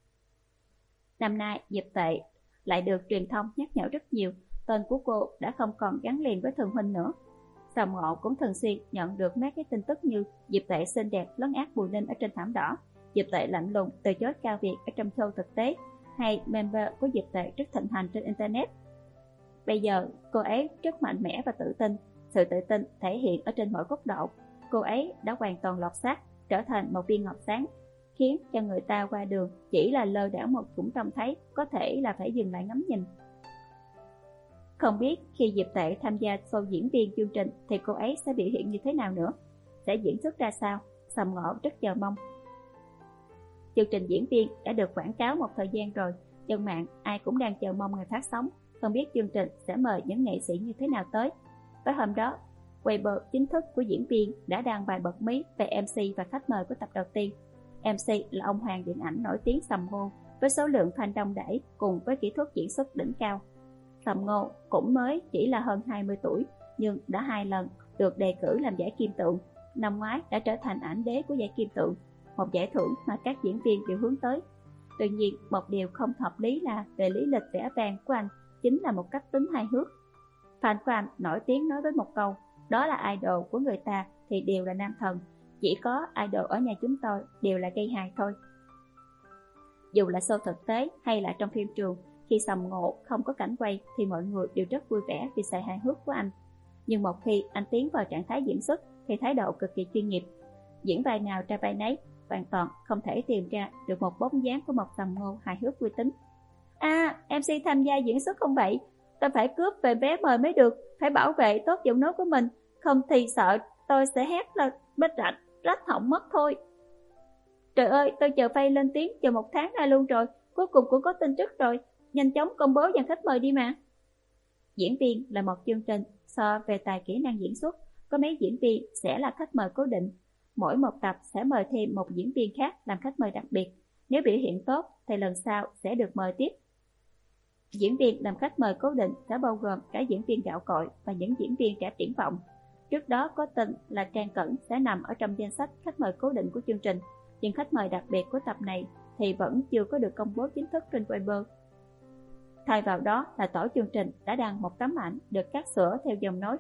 Năm nay Diệp Tệ lại được truyền thông nhắc nhở rất nhiều, tên của cô đã không còn gắn liền với Thượng Huynh nữa. Sầm Ngộ cũng thường xuyên nhận được mấy cái tin tức như Diệp Tệ xinh đẹp lấn át Bùi Ninh ở trên thảm đỏ, Diệp Tệ lạnh lùng từ chối cao việc ở trong show thực tế, hay member của Diệp Tệ rất thịnh hành trên internet. Bây giờ cô ấy rất mạnh mẽ và tự tin, sự tự tin thể hiện ở trên mọi góc độ. Cô ấy đã hoàn toàn lọt xác, trở thành một viên ngọc sáng, khiến cho người ta qua đường chỉ là lơ đãng một cũng trông thấy, có thể là phải dừng lại ngắm nhìn. Không biết khi Diệp Tệ tham gia show diễn viên chương trình thì cô ấy sẽ biểu hiện như thế nào nữa, sẽ diễn xuất ra sao. Sầm Ngộ rất chờ mong. Chương trình diễn viên đã được quảng cáo một thời gian rồi, dân mạng ai cũng đang chờ mong ngày phát sóng, không biết chương trình sẽ mời những nghệ sĩ như thế nào tới. Tới hôm đó, Weibo chính thức của diễn viên đã đăng bài bật mí về em xê và khách mời của tập đầu tiên. em xê là ông hoàng điện ảnh nổi tiếng Sầm Ngô, với số lượng fan đông đẩy cùng với kỹ thuật diễn xuất đỉnh cao. Sầm Ngô cũng mới chỉ là hơn hai mươi tuổi, nhưng đã hai lần được đề cử làm giải Kim Tượng. Năm ngoái đã trở thành ảnh đế của giải Kim Tượng, một giải thưởng mà các diễn viên đều hướng tới. Tuy nhiên, một điều không hợp lý là về lý lịch vẻ vang của anh chính là một cách tính hài hước. Fan của anh nổi tiếng nói với một câu, đó là idol của người ta thì đều là nam thần, chỉ có idol ở nhà chúng tôi đều là gây hài thôi. Dù là show thực tế hay là trong phim trường, khi Sầm Ngộ không có cảnh quay thì mọi người đều rất vui vẻ vì sự hài hước của anh. Nhưng một khi anh tiến vào trạng thái diễn xuất thì thái độ cực kỳ chuyên nghiệp, diễn vai nào ra vai nấy, hoàn toàn không thể tìm ra được một bóng dáng của một Sầm Ngô hài hước vui tính. À, em xê tham gia diễn xuất không vậy, tôi phải cướp về vé mời mới được, phải bảo vệ tốt giọng nói của mình, không thì sợ tôi sẽ hét là bết rạch, rách họng mất thôi. Trời ơi, tôi chờ phay lên tiếng chờ một tháng nay luôn rồi, cuối cùng cũng có tin tức rồi, nhanh chóng công bố dàn khách mời đi mà. Diễn viên là một chương trình, so về tài kỹ năng diễn xuất, có mấy diễn viên sẽ là khách mời cố định, mỗi một tập sẽ mời thêm một diễn viên khác làm khách mời đặc biệt, nếu biểu hiện tốt thì lần sau sẽ được mời tiếp. Diễn viên làm khách mời cố định sẽ bao gồm cả diễn viên gạo cội và những diễn viên trẻ triển vọng. Trước đó có tin là Trang Cẩn sẽ nằm ở trong danh sách khách mời cố định của chương trình, nhưng khách mời đặc biệt của tập này thì vẫn chưa có được công bố chính thức trên Weibo. Thay vào đó là tổ chương trình đã đăng một tấm ảnh được cắt sửa theo dòng nói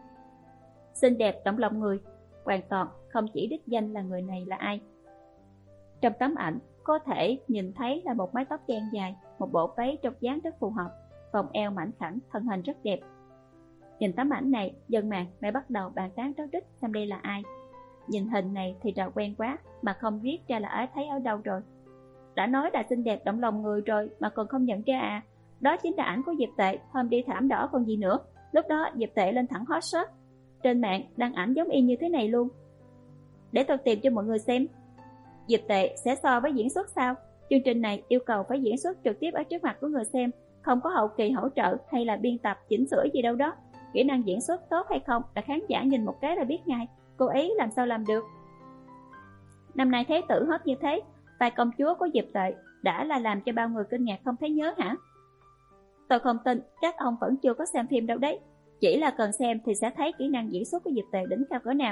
xinh đẹp động lòng người, hoàn toàn không chỉ đích danh là người này là ai. Trong tấm ảnh có thể nhìn thấy là một mái tóc đen dài, một bộ váy trông dáng rất phù hợp, vòng eo mảnh khảnh, thân hình rất đẹp. Nhìn tấm ảnh này, dân mạng lại bắt đầu bàn tán rất rít xem đây là ai. Nhìn hình này thì trò quen quá, mà không biết ra là ai thấy ở đâu rồi. Đã nói là xinh đẹp động lòng người rồi mà còn không nhận ra à? Đó chính là ảnh của Diệp Tệ hôm đi thảm đỏ còn gì nữa. Lúc đó Diệp Tệ lên thẳng hot search, trên mạng đăng ảnh giống y như thế này luôn. Để tôi tìm cho mọi người xem. Diệp Tệ sẽ so với diễn xuất sao? Chương trình này yêu cầu phải diễn xuất trực tiếp ở trước mặt của người xem, không có hậu kỳ hỗ trợ hay là biên tập chỉnh sửa gì đâu đó. Kỹ năng diễn xuất tốt hay không là khán giả nhìn một cái là biết ngay, cô ấy làm sao làm được. Năm nay Thế Tử hot như thế, vai công chúa của Diệp Tệ đã là làm cho bao người kinh ngạc không thấy nhớ hả? Tôi không tin các ông vẫn chưa có xem phim đâu đấy. Chỉ là cần xem thì sẽ thấy kỹ năng diễn xuất của Diệp Tề đỉnh cao cỡ nào.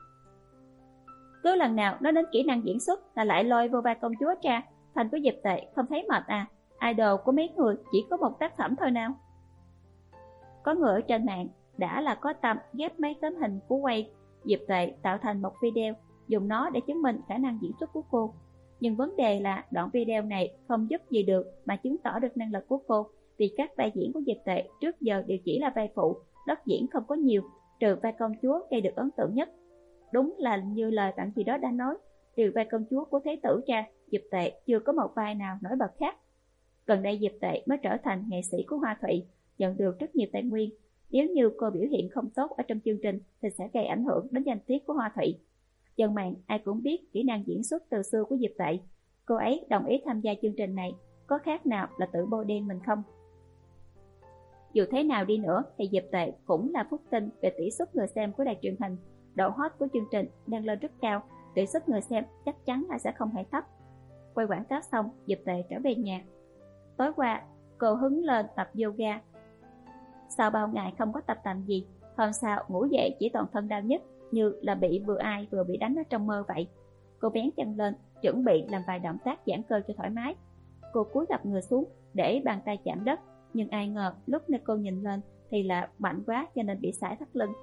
Cứ lần nào nói đến kỹ năng diễn xuất là lại lôi vô vai công chúa ra. Thành của Diệp Tề không thấy mệt à? Idol của mấy người chỉ có một tác phẩm thôi nào. Có người ở trên mạng đã là có tâm ghép mấy tấm hình của quay Diệp Tề tạo thành một video, dùng nó để chứng minh khả năng diễn xuất của cô. Nhưng vấn đề là đoạn video này không giúp gì được mà chứng tỏ được năng lực của cô, vì các vai diễn của Diệp Tề trước giờ đều chỉ là vai phụ, đất diễn không có nhiều, trừ vai công chúa gây được ấn tượng nhất. Đúng là như lời bạn gì đó đã nói, trừ vai công chúa của Thế Tử ra, Diệp Tề chưa có một vai nào nổi bật khác. Gần đây Diệp Tề mới trở thành nghệ sĩ của Hoa Thụy, nhận được rất nhiều tài nguyên. Nếu như cô biểu hiện không tốt ở trong chương trình thì sẽ gây ảnh hưởng đến danh tiếng của Hoa Thụy. Dân mạng ai cũng biết kỹ năng diễn xuất từ xưa của Diệp Tề. Cô ấy đồng ý tham gia chương trình này có khác nào là tự bôi đen mình không? Dù thế nào đi nữa thì Diệp Tề cũng là phúc tinh về tỷ suất người xem của đài truyền hình. Độ hot của chương trình đang lên rất cao, tỷ suất người xem chắc chắn là sẽ không hề thấp. Quay quảng cáo xong, Diệp Tề trở về nhà. Tối qua, cô hứng lên tập yoga. Sau bao ngày không có tập tành gì, hôm sau ngủ dậy chỉ toàn thân đau nhức, như là bị vừa ai vừa bị đánh ở trong mơ vậy. Cô bén chân lên, chuẩn bị làm vài động tác giãn cơ cho thoải mái. Cô cúi gập người xuống để bàn tay chạm đất, nhưng ai ngờ lúc này cô nhìn lên thì là mạnh quá cho nên bị sải thắt lưng.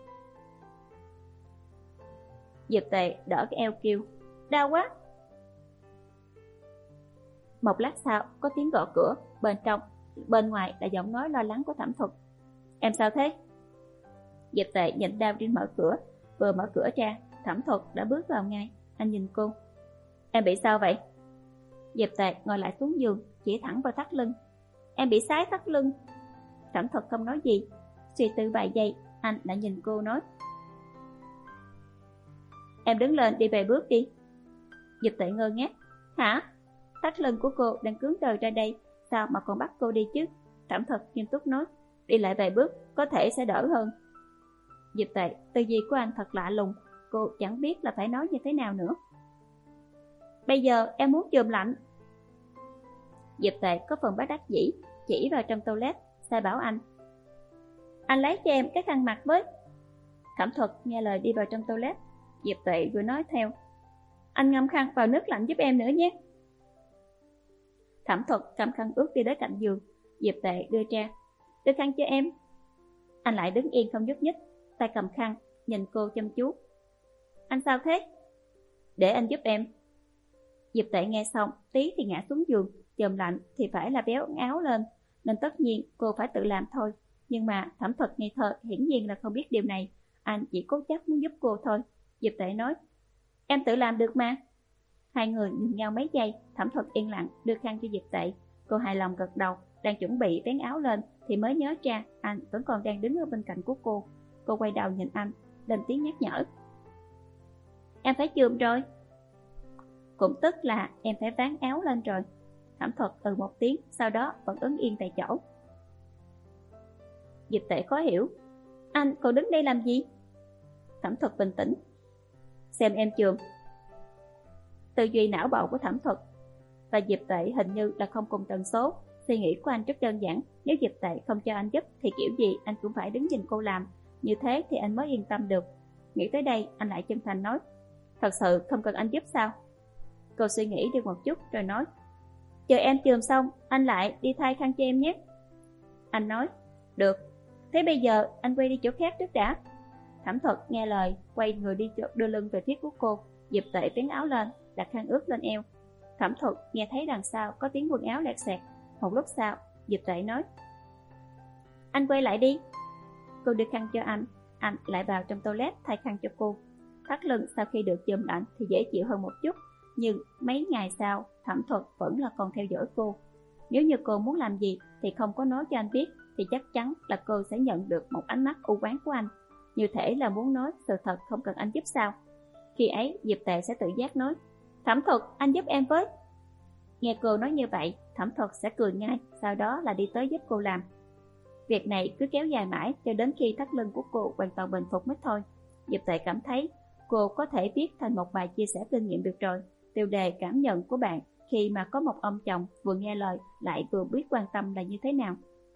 Diệp Tề đỡ cái eo kêu, đau quá. Một lát sau có tiếng gõ cửa, bên trong, bên ngoài là giọng nói lo lắng của Thẩm Thuật. Em sao thế? Diệp Tề nhịn đau đi mở cửa, vừa mở cửa ra, Thẩm Thuật đã bước vào ngay. Anh nhìn cô. Em bị sao vậy? Diệp Tề ngồi lại xuống giường, chỉ thẳng vào thắt lưng. Em bị sái thắt lưng. Thẩm Thuật không nói gì. Suy tư vài giây, anh lại nhìn cô nói. Em đứng lên đi về bước đi. Diệp Tề ngơ ngác. Hả? Thắt lưng của cô đang cứng đờ ra đây, sao mà còn bắt cô đi chứ? Thẩm Thuật nghiêm túc nói. Đi lại vài bước, có thể sẽ đỡ hơn. Diệp Tề, tư duy của anh thật lạ lùng. Cô chẳng biết là phải nói như thế nào nữa. Bây giờ em muốn chườm lạnh. Diệp Tề có phần bất đắc dĩ, chỉ vào trong toilet, sai bảo anh. Anh lấy cho em cái khăn mặt với. Thẩm Thuật nghe lời đi vào trong toilet. Diệp Tề vừa nói theo. Anh ngâm khăn vào nước lạnh giúp em nữa nhé. Thẩm Thuật cầm khăn ướt đi đến cạnh giường. Diệp Tề đưa ra. Đưa khăn cho em. Anh lại đứng yên không nhúc nhích, tay cầm khăn, nhìn cô chăm chú. Anh sao thế? Để anh giúp em. Diệp Tề nghe xong, tí thì ngã xuống giường, chườm lạnh thì phải là béo áo lên, nên tất nhiên cô phải tự làm thôi. Nhưng mà Thẩm Thuật ngây thơ hiển nhiên là không biết điều này, anh chỉ cố chấp muốn giúp cô thôi. Diệp Tề nói, em tự làm được mà. Hai người nhìn nhau mấy giây, Thẩm Thuật yên lặng đưa khăn cho Diệp Tề. Cô hài lòng gật đầu, đang chuẩn bị vén áo lên thì mới nhớ ra anh vẫn còn đang đứng ở bên cạnh của cô. Cô quay đầu nhìn anh, lên tiếng nhắc nhở. Em phải chườm rồi. Cũng tức là em phải vén áo lên rồi. Thẩm Thuật từ một tiếng, sau đó vẫn đứng yên tại chỗ. Diệp Tề khó hiểu. Anh còn đứng đây làm gì? Thẩm Thuật bình tĩnh. Xem em chườm. Tư duy não bộ của Thẩm Thuật và Diệp Tề hình như là không cùng tần số. Suy nghĩ của anh rất đơn giản. Nếu Diệp Tề không cho anh giúp thì kiểu gì anh cũng phải đứng nhìn cô làm. Như thế thì anh mới yên tâm được. Nghĩ tới đây, anh lại chân thành nói. Thật sự không cần anh giúp sao? Cô suy nghĩ được một chút rồi nói. Chờ em chườm xong, anh lại đi thay khăn cho em nhé. Anh nói. Được. Thế bây giờ anh quay đi chỗ khác trước đã. Thẩm Thuật nghe lời, quay người đi đưa lưng về phía của cô. Diệp Tề vén áo lên, đặt khăn ướt lên eo. Thẩm Thuật nghe thấy đằng sau có tiếng quần áo lẹt xẹt. Một lúc sau, Diệp Tề nói. Anh quay lại đi. Cô đưa khăn cho anh, anh lại vào trong toilet thay khăn cho cô. Thắt lưng sau khi được chườm lạnh thì dễ chịu hơn một chút. Nhưng mấy ngày sau, Thẩm Thuật vẫn là còn theo dõi cô. Nếu như cô muốn làm gì thì không có nói cho anh biết, thì chắc chắn là cô sẽ nhận được một ánh mắt u oán của anh. Như thể là muốn nói sự thật không cần anh giúp sao. Khi ấy Diệp Tề sẽ tự giác nói. Thẩm Thuật, anh giúp em với. Nghe cô nói như vậy, Thẩm Thuật sẽ cười ngay, sau đó là đi tới giúp cô làm. Việc này cứ kéo dài mãi cho đến khi thắt lưng của cô hoàn toàn bình phục mới thôi. Diệp Tề cảm thấy cô có thể viết thành một bài chia sẻ kinh nghiệm được rồi. Tiêu đề cảm nhận của bạn khi mà có một ông chồng vừa nghe lời lại vừa biết quan tâm là như thế nào.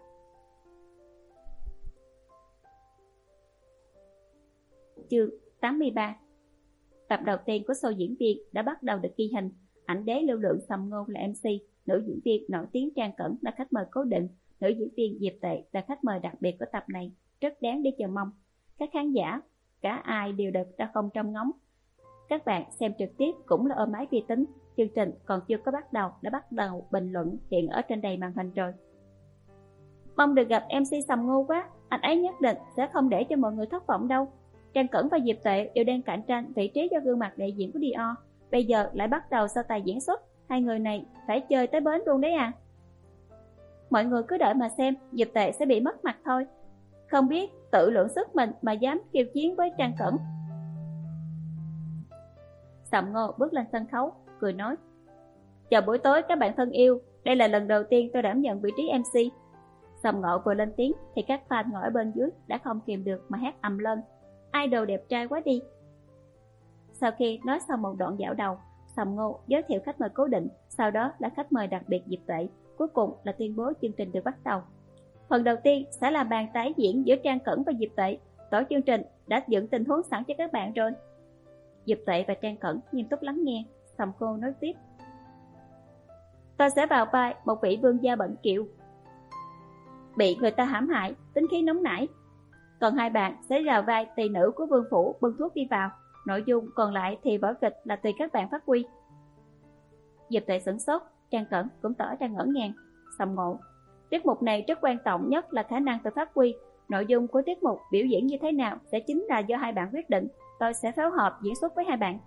Chương tám mươi ba. Tập đầu tiên của show diễn viên đã bắt đầu được ghi hình. Ảnh đế Lưu Lượng Sầm Ngôn là em xê, nữ diễn viên nổi tiếng Trang Cẩn là khách mời cố định, nữ diễn viên Diệp Tệ là khách mời đặc biệt của tập này, rất đáng để chờ mong. Các khán giả, cả ai đều được ra không trông ngóng. Các bạn xem trực tiếp cũng là ôm máy vi tính, chương trình còn chưa có bắt đầu đã bắt đầu bình luận hiện ở trên đầy màn hình rồi. Mong được gặp em xê Sầm Ngôn quá, anh ấy nhất định sẽ không để cho mọi người thất vọng đâu. Trang Cẩn và Diệp Tệ đều đang cạnh tranh vị trí cho gương mặt đại diện của Dior. Bây giờ lại bắt đầu so tài diễn xuất, hai người này phải chơi tới bến luôn đấy à. Mọi người cứ đợi mà xem, Diệp Tệ sẽ bị mất mặt thôi. Không biết tự lượng sức mình mà dám kêu chiến với Trang Cẩn. Sầm Ngôn bước lên sân khấu, cười nói: chào buổi tối các bạn thân yêu, đây là lần đầu tiên tôi đảm nhận vị trí em xê. Sầm Ngôn vừa lên tiếng thì các fan ngồi ở bên dưới đã không kìm được mà hét ầm lên: idol đẹp trai quá đi. Sau khi nói xong một đoạn dạo đầu, Sầm Ngôn giới thiệu khách mời cố định, sau đó là khách mời đặc biệt Diệp Tệ, cuối cùng là tuyên bố chương trình được bắt đầu. Phần đầu tiên sẽ là bàn tái diễn giữa Trang Cẩn và Diệp Tệ. Tổ chương trình đã dựng tình huống sẵn cho các bạn rồi. Diệp Tệ và Trang Cẩn nghiêm túc lắng nghe. Sầm Ngôn nói tiếp: tôi sẽ vào vai một vị vương gia bận kiệu, bị người ta hãm hại, tính khí nóng nảy. Còn hai bạn sẽ vào vai tỳ nữ của vương phủ bưng thuốc đi vào. Nội dung còn lại thì vở kịch là tùy các bạn phát huy. Diệp Tệ sửng sốt, Trang Cẩn cũng tỏ ra ngỡ ngàng. Sầm Ngôn: tiết mục này rất quan trọng nhất là khả năng tự phát huy. Nội dung của tiết mục biểu diễn như thế nào sẽ chính là do hai bạn quyết định. Tôi sẽ phối hợp diễn xuất với hai bạn.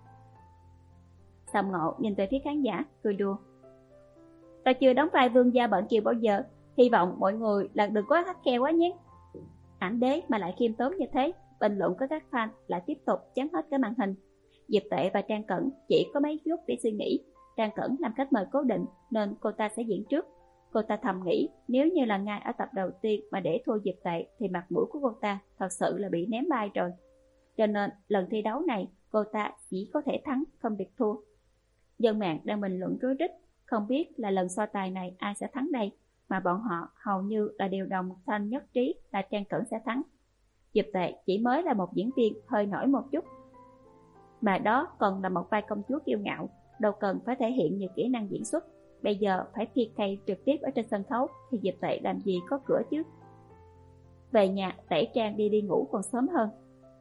Sầm Ngôn nhìn về phía khán giả, cười đùa: tôi chưa đóng vai vương gia bệnh kiều bao giờ, hy vọng mọi người là đừng quá khắt khe quá nhé. Ảnh đế mà lại khiêm tốn như thế, bình luận của các fan lại tiếp tục chán hết cái màn hình. Diệp Tệ và Trang Cẩn chỉ có mấy phút để suy nghĩ. Trang Cẩn làm khách mời cố định nên cô ta sẽ diễn trước. Cô ta thầm nghĩ nếu như là ngay ở tập đầu tiên mà để thua Diệp Tệ thì mặt mũi của cô ta thật sự là bị ném bay rồi. Cho nên lần thi đấu này cô ta chỉ có thể thắng, không được thua. Dân mạng đang bình luận rối rít, không biết là lần so tài này ai sẽ thắng đây, mà bọn họ hầu như là đều đồng thanh nhất trí là Trang Cẩn sẽ thắng. Diệp Tệ chỉ mới là một diễn viên hơi nổi một chút, mà đó còn là một vai công chúa kiêu ngạo, đâu cần phải thể hiện nhiều kỹ năng diễn xuất. Bây giờ phải pê ca trực tiếp ở trên sân khấu thì Diệp Tệ làm gì có cửa chứ. Về nhà tẩy trang đi đi ngủ còn sớm hơn.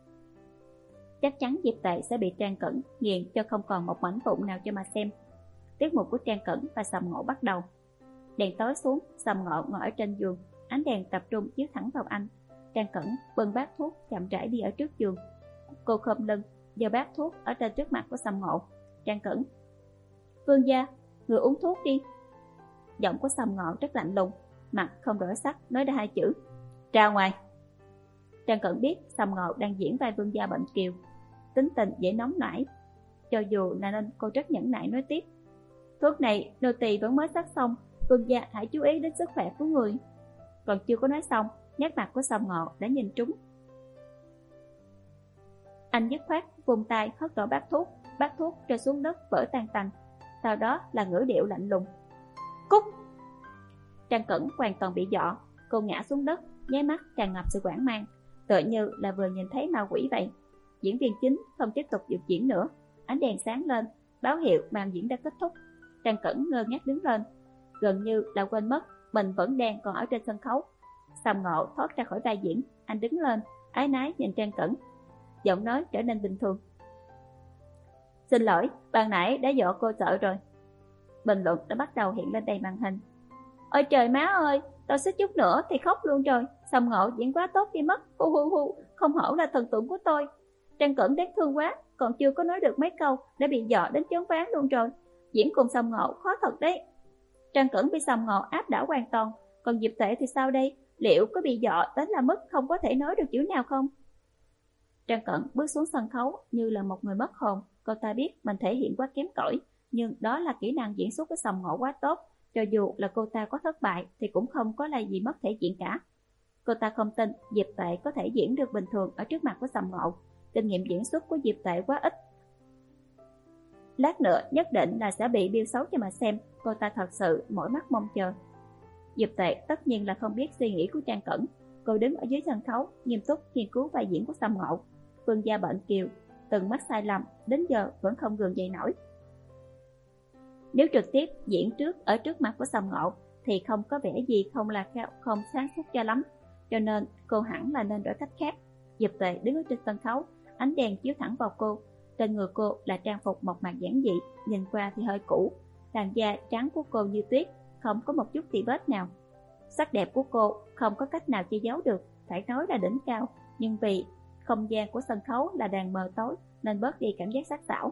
Chắc chắn Diệp Tệ sẽ bị Trang Cẩn nghiền cho không còn một mảnh vụn nào cho mà xem. Tiết mục của Trang Cẩn và Sầm Ngôn bắt đầu. Đèn tối xuống, Sầm Ngôn ngồi ở trên giường, ánh đèn tập trung chiếu thẳng vào anh. Trang Cẩn bưng bát thuốc chậm rãi đi ở trước giường. Cô khom lưng, giơ bát thuốc ở trên trước mặt của Sầm Ngôn. Trang Cẩn: vương gia, người uống thuốc đi. Giọng của Sầm Ngôn rất lạnh lùng, mặt không đổi sắc, nói ra hai chữ: ra ngoài. Trang Cẩn biết Sầm Ngôn đang diễn vai vương gia bệnh kiều, tính tình dễ nóng nảy. Cho dù là nên cô rất nhẫn nại nói tiếp: thuốc này nô tỳ vẫn mới sắc xong, vương gia hãy chú ý đến sức khỏe của người. Còn chưa có nói xong, nét mặt của Sầm Ngôn đã nhìn trúng. Anh dứt khoát vùng tay hất đổ bát thuốc, bát thuốc rơi xuống đất vỡ tan tành. Sau đó là ngữ điệu lạnh lùng: cút. Trang Cẩn hoàn toàn bị dọa, cô ngã xuống đất, nháy mắt tràn ngập sự hoảng mang, tựa như là vừa nhìn thấy ma quỷ vậy. Diễn viên chính không tiếp tục dự diễn nữa, ánh đèn sáng lên, báo hiệu màn diễn đã kết thúc. Trang Cẩn ngơ ngác đứng lên, gần như là quên mất mình vẫn đang còn ở trên sân khấu. Sầm Ngôn thoát ra khỏi vai diễn, anh đứng lên, áy náy nhìn Trang Cẩn, giọng nói trở nên bình thường: xin lỗi, ban nãy đã dọa cô sợ rồi. Bình luận đã bắt đầu hiện lên đầy màn hình. Ôi trời má ơi, tôi xích chút nữa thì khóc luôn rồi. Sầm Ngôn diễn quá tốt đi mất, hu hu hu, không hổ là thần tượng của tôi. Trang Cẩn đáng thương quá, còn chưa có nói được mấy câu đã bị dọa đến choáng váng luôn rồi. Diễn cùng Sầm Ngôn khó thật đấy. Trang Cẩn bị Sầm Ngôn áp đảo hoàn toàn, còn Diệp Tệ thì sao đây? Liệu có bị dọa đến là mức không có thể nói được chữ nào không? Trang Cẩn bước xuống sân khấu như là một người mất hồn. Cô ta biết mình thể hiện quá kém cỏi, nhưng đó là kỹ năng diễn xuất của Sầm Ngôn quá tốt. Cho dù là cô ta có thất bại thì cũng không có là gì mất thể diện cả. Cô ta không tin Diệp Tệ có thể diễn được bình thường ở trước mặt của Sầm Ngôn. Kinh nghiệm diễn xuất của Diệp Tệ quá ít. Lát nữa nhất định là sẽ bị biêu xấu cho mà xem. Cô ta thật sự mỏi mắt mong chờ. Diệp Tuệ tất nhiên là không biết suy nghĩ của Trang Cẩn. Cô đứng ở dưới sân khấu, nghiêm túc nghiên cứu vai diễn của Sâm Ngộ. Vương gia bệnh kiều, từng mắc sai lầm, đến giờ vẫn không gượng dậy nổi. Nếu trực tiếp diễn trước ở trước mặt của Sâm Ngộ thì không có vẻ gì không là không sáng suốt cho lắm, cho nên cô hẳn là nên đổi cách khác. Diệp Tuệ đứng ở trên sân khấu, ánh đèn chiếu thẳng vào cô. Trên người cô là trang phục mộc mạc giản dị, nhìn qua thì hơi cũ. Làn da trắng của cô như tuyết, không có một chút tì vết nào. Sắc đẹp của cô không có cách nào che giấu được, phải nói là đỉnh cao, nhưng vì không gian của sân khấu là đàn mờ tối nên bớt đi cảm giác sắc sảo.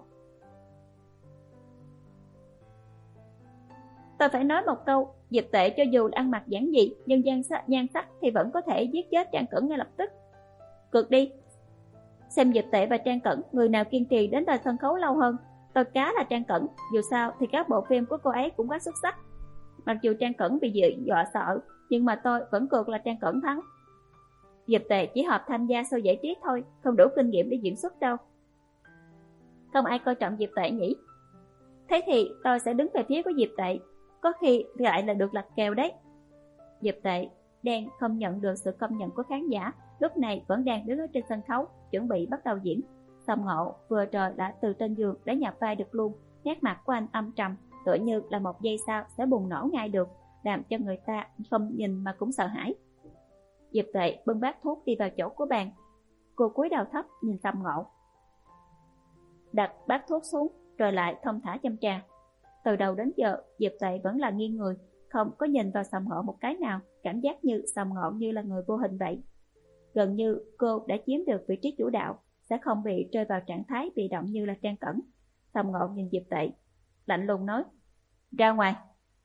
Tôi phải nói một câu, Diệp Tuệ cho dù ăn mặc giản dị nhưng nhan sắc thì vẫn có thể giết chết Trang Cẩn ngay lập tức. Cược đi, xem Diệp Tuệ và Trang Cẩn người nào kiên trì đến tại sân khấu lâu hơn. Tôi cá là Trang Cẩn, dù sao thì các bộ phim của cô ấy cũng quá xuất sắc. Mặc dù Trang Cẩn bị dọa sợ, nhưng mà tôi vẫn cược là Trang Cẩn thắng. Diệp Tuệ chỉ hợp tham gia show giải trí thôi, không đủ kinh nghiệm để diễn xuất đâu. Không ai coi trọng Diệp Tuệ nhỉ? Thế thì tôi sẽ đứng về phía của Diệp Tuệ, có khi lại là được lật kèo đấy. Diệp Tuệ đang không nhận được sự công nhận của khán giả, lúc này vẫn đang đứng ở trên sân khấu, chuẩn bị bắt đầu diễn. Sâm Ngộ vừa rồi đã từ trên giường đã nhập vai được luôn, nét mặt của anh âm trầm, tựa như là một giây sau sẽ bùng nổ ngay được, làm cho người ta không nhìn mà cũng sợ hãi. Diệp Tuệ bưng bát thuốc đi vào chỗ của bàn. Cô cúi đầu thấp nhìn Sâm Ngộ, đặt bát thuốc xuống rồi lại thong thả châm trà. Từ đầu đến giờ Diệp Tuệ vẫn là nghiêng người, không có nhìn vào Sâm Ngộ một cái nào, cảm giác như Sâm Ngộ như là người vô hình vậy. Gần như cô đã chiếm được vị trí chủ đạo, sẽ không bị rơi vào trạng thái bị động như là Trang Cẩn. Sâm Ngộ nhìn Diệp Tuệ, lạnh lùng nói, ra ngoài.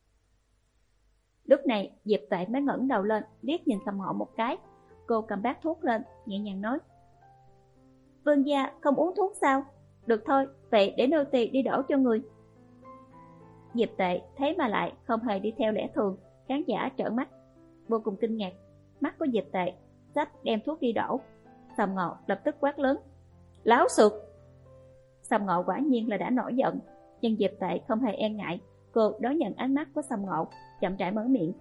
Lúc này Diệp Tuệ mới ngẩng đầu lên, liếc nhìn Sâm Ngộ một cái. Cô cầm bát thuốc lên, nhẹ nhàng nói, Vương gia không uống thuốc sao? Được thôi, vậy để nô tỳ đi đổ cho người. Diệp Tuệ thấy mà lại không hề đi theo lẽ thường, khán giả trợn mắt, vô cùng kinh ngạc. Mắt của Diệp Tuệ xách đem thuốc đi đổ. Sâm Ngộ lập tức quát lớn, láo xược. Sâm Ngộ quả nhiên là đã nổi giận, nhưng Diệp Tuệ không hề e ngại. Cô đón nhận ánh mắt của Sâm Ngộ, chậm rãi mở miệng,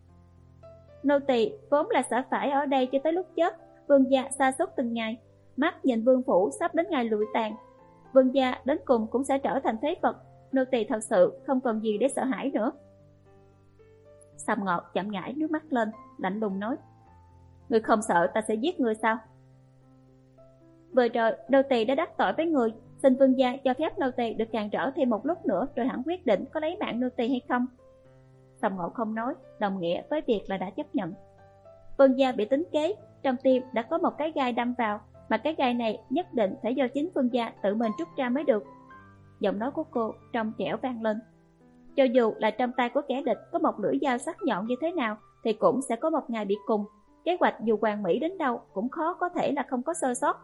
nô tỳ vốn là sẽ phải ở đây cho tới lúc chết. Vương gia sa sút từng ngày, mắt nhìn vương phủ sắp đến ngày lụi tàn. Vương gia đến cùng cũng sẽ trở thành phế vật. Nô tỳ thật sự không còn gì để sợ hãi nữa. Sâm Ngộ chậm rãi nước mắt lên, lạnh lùng nói, người không sợ ta sẽ giết người sao? Vừa rồi nô tỳ đã đắc tội với người, xin vương gia cho phép nô tỳ được càn rỡ thêm một lúc nữa rồi hẳn quyết định có lấy mạng nô tỳ hay không. Sâm Ngộ không nói, đồng nghĩa với việc là đã chấp nhận. Vương gia bị tính kế, trong tim đã có một cái gai đâm vào, mà cái gai này nhất định phải do chính vương gia tự mình rút ra mới được. Giọng nói của cô trong trẻo vang lên, cho dù là trong tay của kẻ địch có một lưỡi dao sắc nhọn như thế nào thì cũng sẽ có một ngày bị cùng. Kế hoạch dù hoàn mỹ đến đâu cũng khó có thể là không có sơ sót.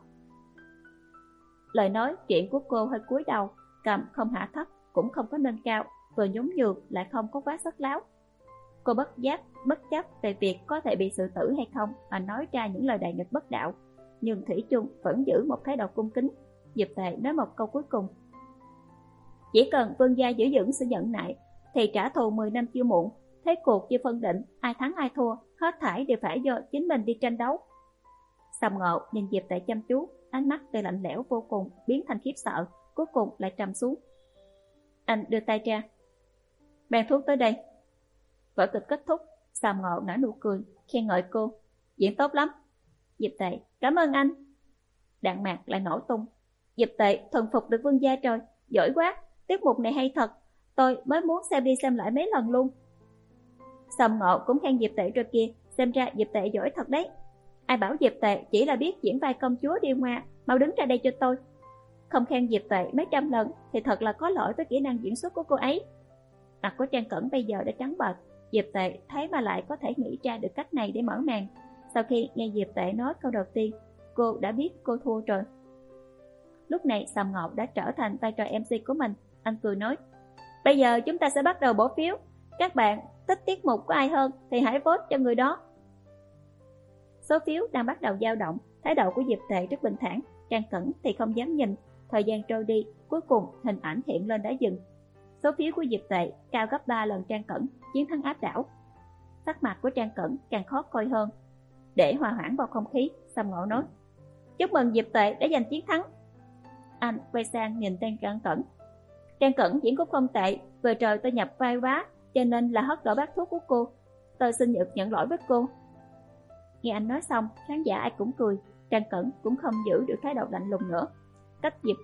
Lời nói chuyện của cô hơi cúi đầu, cầm không hạ thấp cũng không có nâng cao, vừa nhún nhường lại không có quá sắc láo. Cô bất giác bất chấp về việc có thể bị xử tử hay không mà nói ra những lời đại nghịch bất đạo, nhưng thủy chung vẫn giữ một thái độ cung kính. Diệp Tuệ nói một câu cuối cùng, chỉ cần vương gia giữ vững sự nhẫn nại thì trả thù mười năm chưa muộn. Thế cuộc chưa phân định, ai thắng ai thua, hết thảy đều phải do chính mình đi tranh đấu. Sâm Ngộ nhìn Diệp Tuệ chăm chú, ánh mắt từ lạnh lẽo vô cùng biến thành khiếp sợ, cuối cùng lại trầm xuống. Anh đưa tay ra, mang thuốc tới đây. Vở kịch kết thúc, Sâm Ngộ nở nụ cười, khen ngợi cô, diễn tốt lắm. Diệp Tuệ, cảm ơn anh. Đạn mạc lại nổ tung. Diệp Tuệ thuần phục được vương gia rồi, giỏi quá, tiết mục này hay thật, tôi mới muốn xem đi xem lại mấy lần luôn. Sâm Ngộ cũng khen Diệp Tuệ rồi kia, xem ra Diệp Tuệ giỏi thật đấy. Ai bảo Diệp Tuệ chỉ là biết diễn vai công chúa điêu ngoa, mau đứng ra đây cho tôi. Không khen Diệp Tuệ mấy trăm lần thì thật là có lỗi với kỹ năng diễn xuất của cô ấy. Mặt của Trang Cẩn bây giờ đã trắng bệch. Diệp Tuệ thấy mà lại có thể nghĩ ra được cách này để mở màn. Sau khi nghe Diệp Tuệ nói câu đầu tiên, cô đã biết cô thua rồi. Lúc này Sâm Ngộ đã trở thành vai trò em xê của mình. Anh cười nói, bây giờ chúng ta sẽ bắt đầu bỏ phiếu. Các bạn thích tiết mục của ai hơn thì hãy vote cho người đó. Số phiếu đang bắt đầu dao động. Thái độ của Diệp Tuệ rất bình thản. Trang Cẩn thì không dám nhìn, Thời gian trôi đi, cuối cùng hình ảnh hiện lên đã dừng. Số phiếu của Diệp Tệ cao gấp ba lần Trang Cẩn, chiến thắng áp đảo. Sắc mặt của Trang Cẩn càng khó coi hơn. Để hòa hoãn vào không khí, Sầm Ngộ nói: "Chúc mừng Diệp Tệ đã giành chiến thắng." Anh quay sang nhìn Trang Cẩn. "Trang Cẩn diễn cũng không tệ, vừa rồi tôi nhập vai quá, cho nên là hất đổ bát thuốc của cô. Tôi xin nhận, nhận lỗi với cô." Nghe anh nói xong, khán giả ai cũng cười. Trang Cẩn cũng không giữ được thái độ lạnh lùng nữa. Cách Diệp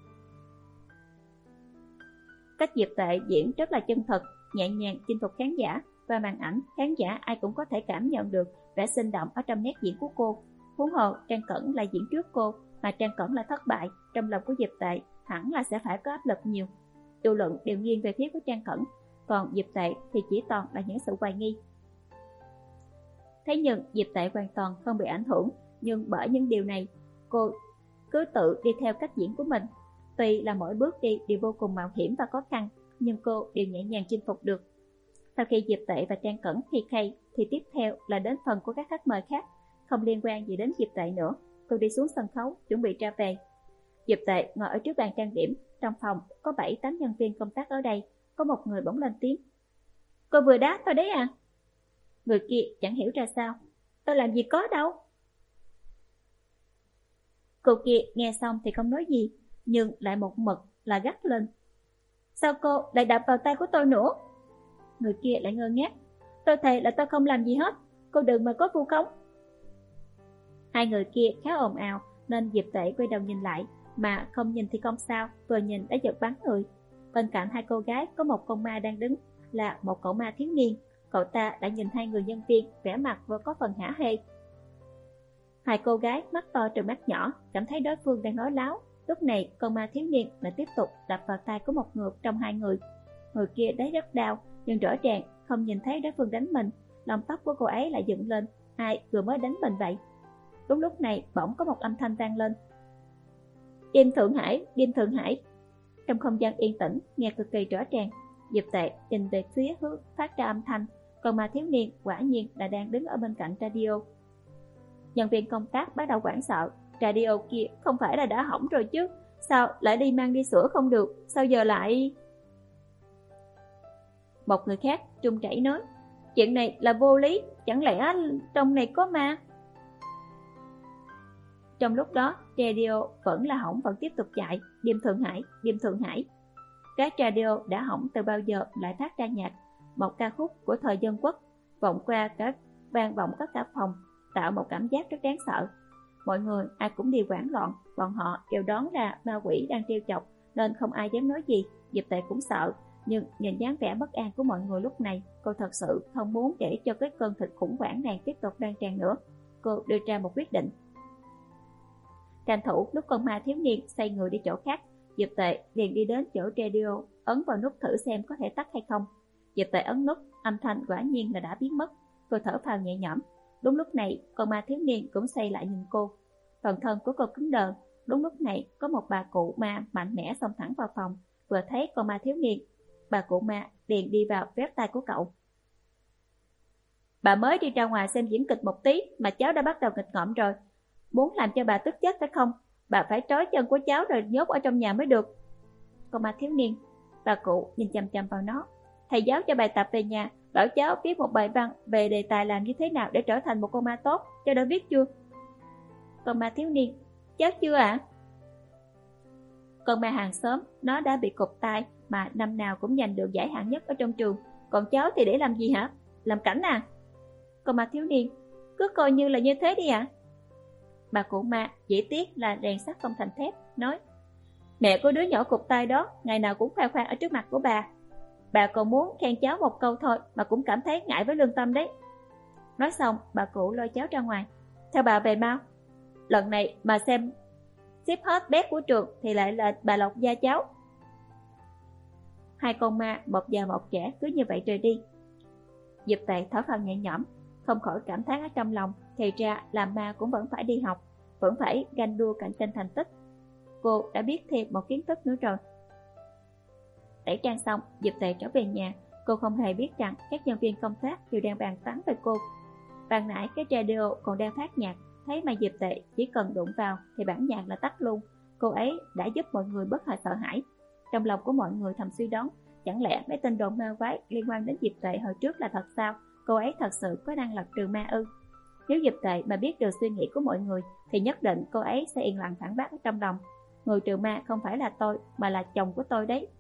Cách Diệp Tệ diễn rất là chân thật, nhẹ nhàng chinh phục khán giả. Và màn ảnh, khán giả ai cũng có thể cảm nhận được vẻ sinh động ở trong nét diễn của cô. Huống hồ Trang Cẩn là diễn trước cô, mà Trang Cẩn là thất bại, trong lòng của Diệp Tệ hẳn là sẽ phải có áp lực nhiều. Dư luận đều nghiêng về phía của Trang Cẩn, còn Diệp Tệ thì chỉ toàn là những sự hoài nghi. Thế nhưng Diệp Tệ hoàn toàn không bị ảnh hưởng, nhưng bởi những điều này, cô cứ tự đi theo cách diễn của mình. Tuy là mỗi bước đi đều vô cùng mạo hiểm và khó khăn, nhưng cô đều nhẹ nhàng chinh phục được. Sau khi Diệp Tệ và Trang Cẩn thi khay, thì tiếp theo là đến phần của các khách mời khác, không liên quan gì đến Diệp Tệ nữa. Cô đi xuống sân khấu, chuẩn bị ra về. Diệp Tệ ngồi ở trước bàn trang điểm, trong phòng có bảy tám nhân viên công tác ở đây. Có một người bỗng lên tiếng: "Cô vừa đá tôi đấy à?" Người kia chẳng hiểu ra sao: "Tôi làm gì có đâu." Cô kia nghe xong thì không nói gì, nhưng lại một mực là gắt lên: "Sao cô lại đập vào tay của tôi nữa?" Người kia lại ngơ ngác: "Tôi thề là tôi không làm gì hết, cô đừng mà có vu khống." Hai người kia khá ồn ào nên Diệp Tệ quay đầu nhìn lại, mà không nhìn thì không sao, vừa nhìn đã giật bắn người. Bên cạnh hai cô gái có một con ma đang đứng, là một cậu ma thiếu niên. Cậu ta đã nhìn hai người nhân viên, vẻ mặt vừa có phần hả hê. Hai cô gái mắt to trừng mắt nhỏ, cảm thấy đối phương đang nói láo. Lúc này con ma thiếu niên lại tiếp tục đập vào tay của một người trong hai người. Người kia đấy rất đau, nhưng rõ ràng không nhìn thấy đối phương đánh mình. Lông tóc của cô ấy lại dựng lên, ai vừa mới đánh mình vậy? Đúng lúc này bỗng có một âm thanh vang lên: "Đêm Thượng Hải, đêm Thượng Hải." Trong không gian yên tĩnh, nghe cực kỳ rõ ràng. Diệp Tệ nhìn về phía hướng phát ra âm thanh, còn mà thiếu niên quả nhiên là đang đứng ở bên cạnh radio. Nhân viên công tác bắt đầu hoảng sợ. Radio kia không phải là đã hỏng rồi chứ? Sao lại đi mang đi sửa không được? Sao giờ lại... Một người khác trung chảy nói: "Chuyện này là vô lý, chẳng lẽ trong này có ma?" Trong lúc đó, radio vẫn là hỏng vẫn tiếp tục chạy. Đêm Thượng Hải, đêm Thượng Hải. Cái radio đã hỏng từ bao giờ lại phát ra nhạc, một ca khúc của thời dân quốc, vọng qua cả vang vọng tất cả phòng, tạo một cảm giác rất đáng sợ. Mọi người ai cũng đều hoảng loạn, bọn họ đều đoán là ma quỷ đang trêu chọc nên không ai dám nói gì. Diệp Tệ cũng sợ, nhưng nhìn dáng vẻ bất an của mọi người lúc này, cô thật sự không muốn để cho cái cơn thịt khủng hoảng này tiếp tục lan tràn nữa. Cô đưa ra một quyết định. Tranh thủ lúc con ma thiếu niên xoay người đi chỗ khác, Diệp Tệ liền đi đến chỗ radio, ấn vào nút thử xem có thể tắt hay không. Diệp Tệ ấn nút, âm thanh quả nhiên là đã biến mất. Cô thở phào nhẹ nhõm. Đúng lúc này, con ma thiếu niên cũng xoay lại nhìn cô. Toàn thân của cô cứng đờ. Đúng lúc này, có một bà cụ ma mạnh mẽ xông thẳng vào phòng. Vừa thấy con ma thiếu niên, bà cụ ma liền đi vào véo tay của cậu. "Bà mới đi ra ngoài xem diễn kịch một tí mà cháu đã bắt đầu nghịch ngợm rồi. Muốn làm cho bà tức chết phải không? Bà phải trói chân của cháu rồi nhốt ở trong nhà mới được." Con ma thiếu niên, bà cụ nhìn chằm chằm vào nó. "Thầy giáo cho bài tập về nhà, bảo cháu viết một bài văn về đề tài làm như thế nào để trở thành một con ma tốt, cháu đã viết chưa?" Con ma thiếu niên: "Cháu chưa ạ." À? Con ma hàng xóm, nó đã bị cụt tai mà năm nào cũng giành được giải hạng nhất ở trong trường. Còn cháu thì để làm gì hả? Làm cảnh à? Con ma thiếu niên: "Cứ coi như là như thế đi ạ." À? Bà cụ ma chỉ tiếc là rèn sắt không thành thép, nói: "Mẹ của đứa nhỏ cụt tay đó ngày nào cũng khoe khoang ở trước mặt của bà. Bà còn muốn khen cháu một câu thôi mà cũng cảm thấy ngại với lương tâm đấy." Nói xong, bà cụ lôi cháu ra ngoài. "Theo bà về mau. Lần này mà xem xếp hết bét của trường thì lại là bà lọc da cháu." Hai con ma một già một trẻ cứ như vậy rời đi. Diệp Tệ thở phào nhẹ nhõm, không khỏi cảm thán ở trong lòng. Thì ra làm ma cũng vẫn phải đi học, vẫn phải ganh đua cạnh tranh thành tích. Cô đã biết thêm một kiến thức nữa rồi. Tẩy trang xong, Diệp Tệ trở về nhà. Cô không hề biết rằng các nhân viên công tác đều đang bàn tán về cô. Ban nãy cái radio còn đang phát nhạc, thấy mà Diệp Tệ chỉ cần đụng vào thì bản nhạc là tắt luôn. cô ấy đã giúp mọi người bớt hại sợ hãi. Trong lòng của mọi người thầm suy đoán, chẳng lẽ mấy tin đồn ma quái liên quan đến Diệp Tuệ hồi trước là thật sao? Cô ấy thật sự có năng lực trừ ma ư? Nếu Diệp Tuệ mà biết được suy nghĩ của mọi người thì nhất định cô ấy sẽ yên lặng phản bác ở trong lòng. Người trừ ma không phải là tôi mà là chồng của tôi đấy.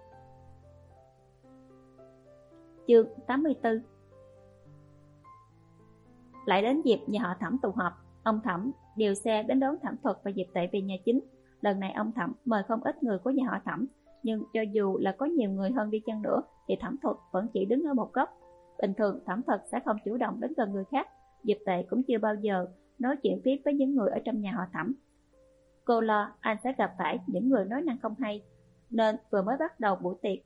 Chương tám mươi tư. Lại đến dịp nhà họ Thẩm tụ họp, ông Thẩm điều xe đến đón Thẩm Thuật và Diệp Tuệ về nhà chính. Lần này ông Thẩm mời không ít người của nhà họ Thẩm, nhưng cho dù là có nhiều người hơn đi chăng nữa thì Thẩm Thuật vẫn chỉ đứng ở một góc. Bình thường Thẩm Thuật sẽ không chủ động đến gần người khác, Diệp Tuệ cũng chưa bao giờ nói chuyện tiếp với những người ở trong nhà họ Thẩm. Cô lo anh sẽ gặp phải những người nói năng không hay, nên vừa mới bắt đầu buổi tiệc,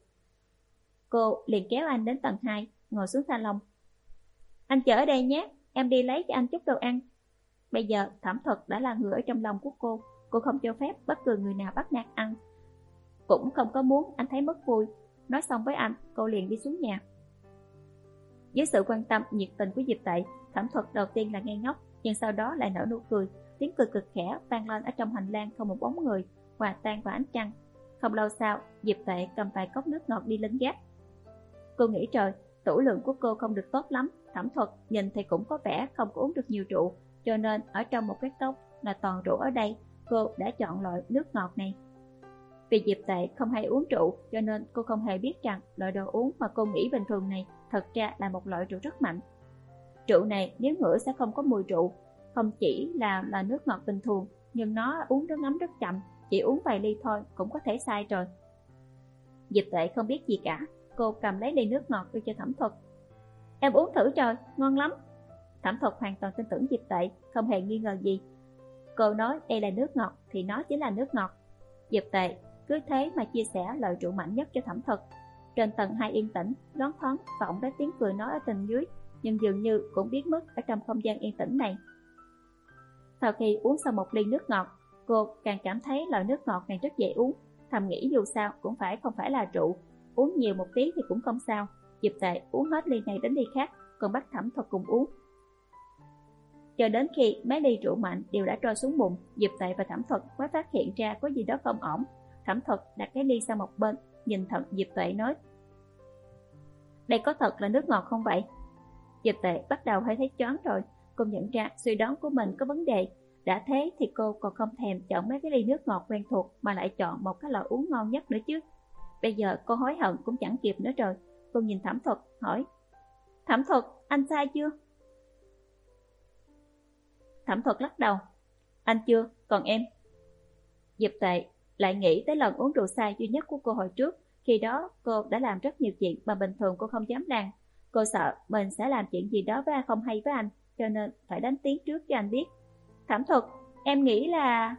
cô liền kéo anh đến tầng hai, ngồi xuống salon. Anh chờ ở đây nhé, em đi lấy cho anh chút đồ ăn. Bây giờ Thẩm Thuật đã là người ở trong lòng của cô, cô không cho phép bất cứ người nào bắt nạt anh, cũng không có muốn anh thấy mất vui. Nói xong với anh, cô liền đi xuống nhà. Dưới sự quan tâm nhiệt tình của Diệp Tuệ, Thẩm Thuật đầu tiên là ngây ngốc, nhưng sau đó lại nở nụ cười, tiếng cười cực khẽ vang lên ở trong hành lang không một bóng người, hòa tan vào ánh trăng. Không lâu sau, Diệp Tuệ cầm vài cốc nước ngọt đi lên gác. Cô nghĩ trời, tửu lượng của cô không được tốt lắm. Thẩm Thuật nhìn thì cũng có vẻ không có uống được nhiều rượu, cho nên ở trong một cái cốc là toàn rượu ở đây, cô đã chọn loại nước ngọt này. Vì Diệp Tuệ không hay uống rượu, cho nên cô không hề biết rằng loại đồ uống mà cô nghĩ bình thường này thật ra là một loại rượu rất mạnh. Rượu này nếu ngửi sẽ không có mùi rượu, không chỉ là là nước ngọt bình thường, nhưng nó uống nước ngấm rất chậm, chỉ uống vài ly thôi cũng có thể say rồi. Diệp Tuệ không biết gì cả, cô cầm lấy ly nước ngọt đưa cho Thẩm Thuật. Em uống thử rồi, ngon lắm. Thẩm Thuật hoàn toàn tin tưởng Diệp Tuệ, không hề nghi ngờ gì. Cô nói đây là nước ngọt thì nó chính là nước ngọt. Diệp Tuệ cứ thế mà chia sẻ loại rượu mạnh nhất cho Thẩm Thuật. Trên tầng hai yên tĩnh, loáng thoáng vọng ra tiếng cười nói ở tầng dưới, nhưng dường như cũng biến mất ở trong không gian yên tĩnh này. Sau khi uống xong một ly nước ngọt, cô càng cảm thấy loại nước ngọt này rất dễ uống, thầm nghĩ dù sao cũng phải không phải là rượu, uống nhiều một tí thì cũng không sao. Diệp Tuệ uống hết ly này đến ly khác, còn bắt Thẩm Thuật cùng uống. Cho đến khi mấy ly rượu mạnh đều đã trôi xuống bụng, Diệp Tuệ và Thẩm Thuật mới phát hiện ra có gì đó không ổn. Thẩm Thuật đặt cái ly sang một bên, nhìn thận Diệp Tuệ nói: Đây có thật là nước ngọt không vậy? Diệp Tuệ bắt đầu hơi thấy choáng rồi, cô nhận ra suy đoán của mình có vấn đề. Đã thế thì cô còn không thèm chọn mấy cái ly nước ngọt quen thuộc mà lại chọn một cái loại uống ngon nhất nữa chứ. Bây giờ cô hối hận cũng chẳng kịp nữa rồi. Cô nhìn Thẩm Thuật hỏi: Thẩm Thuật, anh sai chưa? Thẩm Thuật lắc đầu: Anh chưa, còn em? Diệp Tuệ lại nghĩ tới lần uống rượu sai duy nhất của cô hồi trước. Khi đó cô đã làm rất nhiều chuyện mà bình thường cô không dám làm. Cô sợ mình sẽ làm chuyện gì đó với anh không hay với anh, cho nên phải đánh tiếng trước cho anh biết. Thẩm Thuật, em nghĩ là...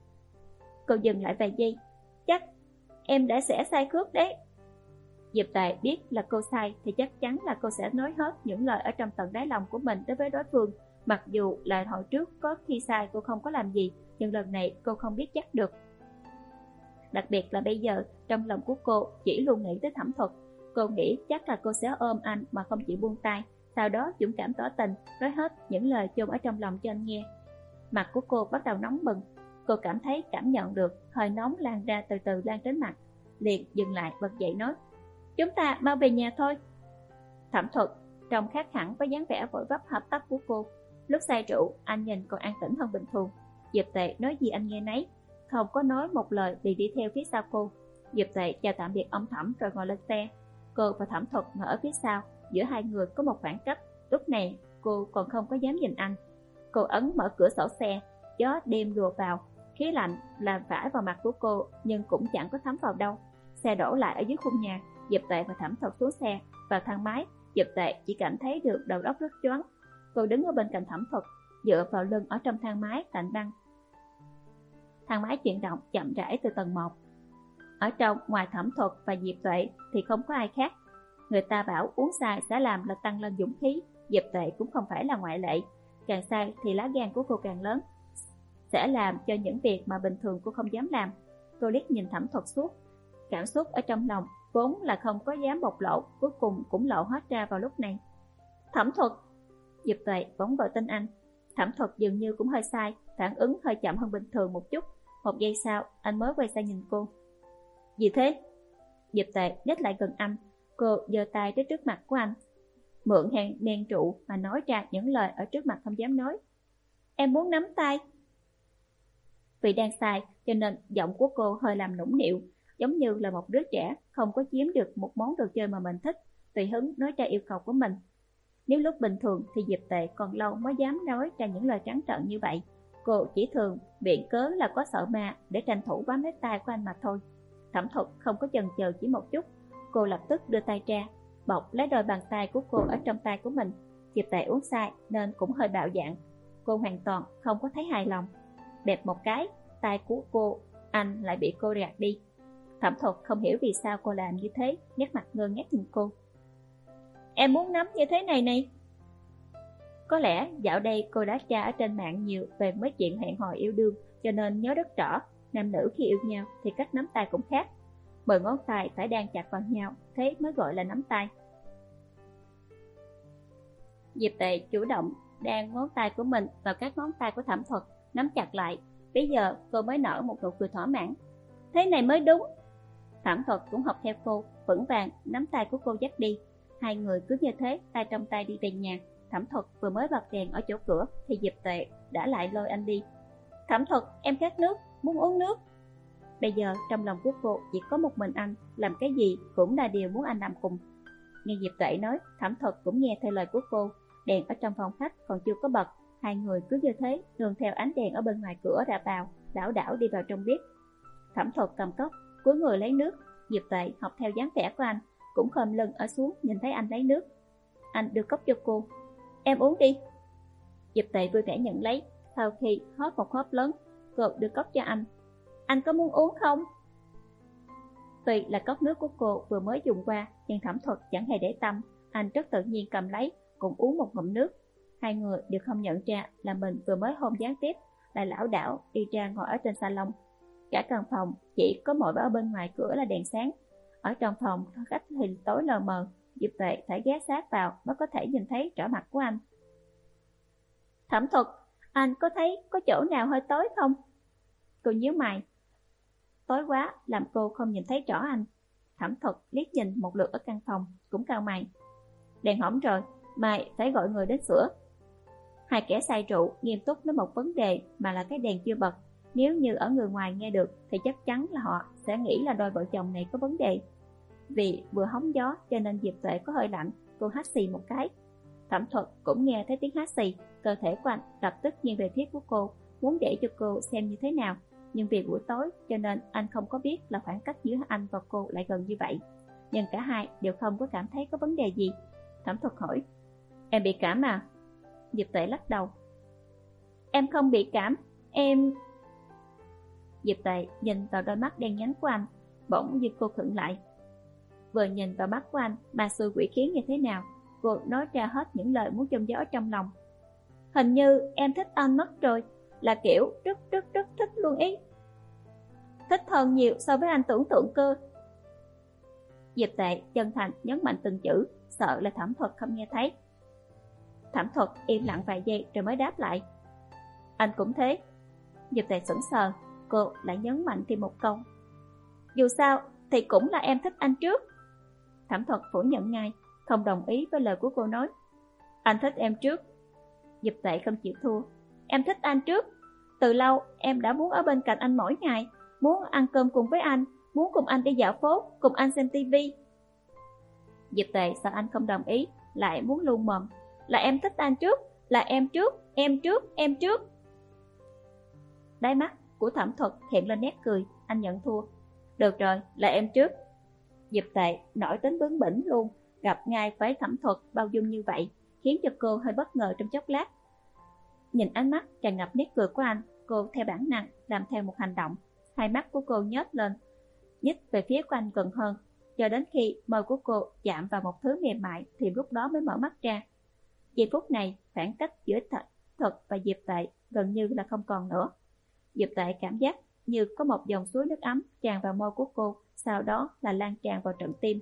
Cô dừng lại vài giây. Chắc em đã sẽ sai cướp đấy. Diệp Tuệ biết là cô sai thì chắc chắn là cô sẽ nói hết những lời ở trong tận đáy lòng của mình đối với đối phương. Mặc dù là hồi trước có khi sai cô không có làm gì, nhưng lần này cô không biết chắc được. Đặc biệt là bây giờ trong lòng của cô chỉ luôn nghĩ tới Thẩm Thuật. Cô nghĩ chắc là cô sẽ ôm anh mà không chịu buông tay, sau đó dũng cảm tỏ tình, nói hết những lời chôn ở trong lòng cho anh nghe. Mặt của cô bắt đầu nóng bừng, cô cảm thấy cảm nhận được hơi nóng lan ra từ từ lan đến mặt, liền dừng lại bật dậy nói: Chúng ta mau về nhà thôi. Thẩm Thuật trông khác hẳn với dáng vẻ vội vấp hấp tấp của cô. Lúc say rượu anh nhìn còn an tĩnh hơn bình thường. Diệp Tuệ nói gì anh nghe nấy, không có nói một lời liền đi theo phía sau cô. Diệp Tuệ chào tạm biệt ông Thẩm rồi ngồi lên xe. Cô và Thẩm Thuật ngồi ở phía sau, giữa hai người có một khoảng cách. Lúc này cô còn không có dám nhìn anh. Cô ấn mở cửa sổ xe, gió đêm lùa vào, khí lạnh làm vãi vào mặt của cô nhưng cũng chẳng có thấm vào đâu. Xe đổ lại ở dưới khung nhà, Diệp Tuệ và Thẩm Thuật xuống xe, vào thang máy. Diệp Tuệ chỉ cảm thấy được đầu óc rất choáng. Cô đứng ở bên cạnh Thẩm Thuật, dựa vào lưng ở trong thang máy lạnh băng. Thang máy chuyển động chậm rãi từ tầng một. Ở trong ngoài Thẩm Thuật và Diệp Tuệ thì không có ai khác. Người ta bảo uống sai sẽ làm là tăng lên dũng khí, Diệp Tuệ cũng không phải là ngoại lệ. Càng sai thì lá gan của cô càng lớn, sẽ làm cho những việc mà bình thường cô không dám làm. Cô liếc nhìn Thẩm Thuật suốt, cảm xúc ở trong lòng vốn là không có dám bộc lộ, cuối cùng cũng lộ hết ra vào lúc này. Thẩm Thuật. Diệp Tuệ bỗng gọi tên anh. Thẩm Thuật dường như cũng hơi sai, phản ứng hơi chậm hơn bình thường một chút. Một giây sau, anh mới quay sang nhìn cô. Gì thế? Diệp Tệ nhích lại gần anh. Cô giơ tay tới trước mặt của anh, mượn hàng đèn trụ mà nói ra những lời ở trước mặt không dám nói. Em muốn nắm tay. Vì đang sai cho nên giọng của cô hơi làm nũng nịu, giống như là một đứa trẻ không có chiếm được một món đồ chơi mà mình thích, tùy hứng nói ra yêu cầu của mình. Nếu lúc bình thường thì Diệp Tệ còn lâu mới dám nói ra những lời trắng trợn như vậy. Cô chỉ thường biện cớ là có sợ ma để tranh thủ bám lấy tay của anh mà thôi. Thẩm Thuật không có chần chờ chỉ một chút, cô lập tức đưa tay ra, bọc lấy đôi bàn tay của cô ở trong tay của mình. Diệp Tệ uống sai nên cũng hơi bạo dạn, cô hoàn toàn không có thấy hài lòng. Bẹp một cái, tay của cô, anh lại bị cô gạt đi. Thẩm Thuật không hiểu vì sao cô làm như thế, nét mặt ngơ ngác nhìn cô. Em muốn nắm như thế này này. Có lẽ dạo đây cô đã tra ở trên mạng nhiều về mấy chuyện hẹn hò yêu đương, cho nên nhớ rất rõ, nam nữ khi yêu nhau thì cách nắm tay cũng khác. Mười ngón tay phải đang chặt vào nhau, thế mới gọi là nắm tay. Diệp Tệ chủ động đan ngón tay của mình vào các ngón tay của Thẩm Thuật, nắm chặt lại. Bây giờ cô mới nở một nụ cười thỏa mãn. Thế này mới đúng. Thẩm Thuật cũng học theo cô, vững vàng nắm tay của cô dắt đi. Hai người cứ như thế, tay trong tay đi về nhà. Thẩm Thuật vừa mới bật đèn ở chỗ cửa thì Diệp Tệ đã lại lôi anh đi. Thẩm Thuật, em khát nước, muốn uống nước. Bây giờ trong lòng của cô chỉ có một mình anh, làm cái gì cũng là điều muốn anh làm cùng. Nghe Diệp Tệ nói, Thẩm Thuật cũng nghe theo lời của cô. Đèn ở trong phòng khách còn chưa có bật, hai người cứ như thế nương theo ánh đèn ở bên ngoài cửa đã vào, đảo đảo đi vào trong bếp. Thẩm Thuật cầm cốc, cúi người lấy nước. Diệp Tệ học theo dáng vẻ của anh, cũng khom lưng ở xuống nhìn thấy anh lấy nước. Anh đưa cốc cho cô. Em uống đi. Diệp Tệ vui vẻ nhận lấy. Sau khi hót một hớp lớn, cô đưa cốc cho anh. Anh có muốn uống không? Tuy là cốc nước của cô vừa mới dùng qua, nhưng Thẩm Thuật chẳng hề để tâm. Anh rất tự nhiên cầm lấy, cũng uống một ngụm nước. Hai người đều không nhận ra là mình vừa mới hôn gián tiếp, lại lảo đảo đi ra ngồi ở trên salon. Cả căn phòng chỉ có mỗi ở bên ngoài cửa là đèn sáng. Ở trong phòng khách thì tối lờ mờ, Diệp Tệ phải ghé sát vào mới có thể nhìn thấy rõ mặt của anh. Thẩm Thuật, anh có thấy có chỗ nào hơi tối không? Cô nhíu mày. Tối quá làm cô không nhìn thấy rõ anh. Thẩm Thuật liếc nhìn một lượt ở căn phòng, cũng cau mày. Đèn hỏng rồi, mai phải gọi người đến sửa. Hai kẻ say rượu nghiêm túc nói một vấn đề mà là cái đèn chưa bật. Nếu như ở người ngoài nghe được thì chắc chắn là họ sẽ nghĩ là đôi vợ chồng này có vấn đề. Vì vừa hóng gió cho nên Diệp Tuệ có hơi lạnh, cô hắt xì một cái. Thẩm Thuật cũng nghe thấy tiếng hắt xì, cơ thể của anh lập tức nghiêng về phía của cô, muốn để cho cô xem như thế nào. Nhưng vì buổi tối cho nên anh không có biết là khoảng cách giữa anh và cô lại gần như vậy. Nhưng cả hai đều không có cảm thấy có vấn đề gì. Thẩm Thuật hỏi, em bị cảm à? Diệp Tuệ lắc đầu. Em không bị cảm, em... Diệp Tuệ nhìn vào đôi mắt đen nhánh của anh, bỗng như cô khựng lại. Vừa nhìn vào mắt của anh mà xui quỷ khiến như thế nào, cô nói ra hết những lời muốn châm gió trong lòng. Hình như em thích anh mất rồi, là kiểu rất rất rất thích luôn ý. Thích hơn nhiều so với anh tưởng tượng cơ. Diệp Tệ chân thành nhấn mạnh từng chữ, sợ là Thẩm Thuật không nghe thấy. Thẩm Thuật im lặng vài giây rồi mới đáp lại. Anh cũng thế. Diệp Tệ sững sờ, cô lại nhấn mạnh thêm một câu. Dù sao thì cũng là em thích anh trước. Thẩm Thuật phủ nhận ngay, không đồng ý với lời của cô nói. Anh thích em trước. Diệp Tệ không chịu thua. Em thích anh trước. Từ lâu em đã muốn ở bên cạnh anh mỗi ngày, muốn ăn cơm cùng với anh, muốn cùng anh đi dạo phố, cùng anh xem tivi. Diệp Tệ sợ anh không đồng ý, lại muốn luôn mồm. Là em thích anh trước, là em trước, em trước, em trước. Đáy mắt của Thẩm Thuật hiện lên nét cười, anh nhận thua. Được rồi, là em trước. Diệp Tệ nổi tính bướng bỉnh luôn, gặp ngay với Thẩm Thuật bao dung như vậy, khiến cho cô hơi bất ngờ trong chốc lát. Nhìn ánh mắt tràn ngập nét cười của anh, cô theo bản năng làm theo một hành động. Hai mắt của cô nhếch lên, nhích về phía của anh gần hơn, cho đến khi môi của cô chạm vào một thứ mềm mại thì lúc đó mới mở mắt ra. Giây phút này, khoảng cách giữa Thẩm Thuật và Diệp Tệ gần như là không còn nữa. Diệp Tệ cảm giác như có một dòng suối nước ấm tràn vào môi của cô, sau đó là lan tràn vào trận tim.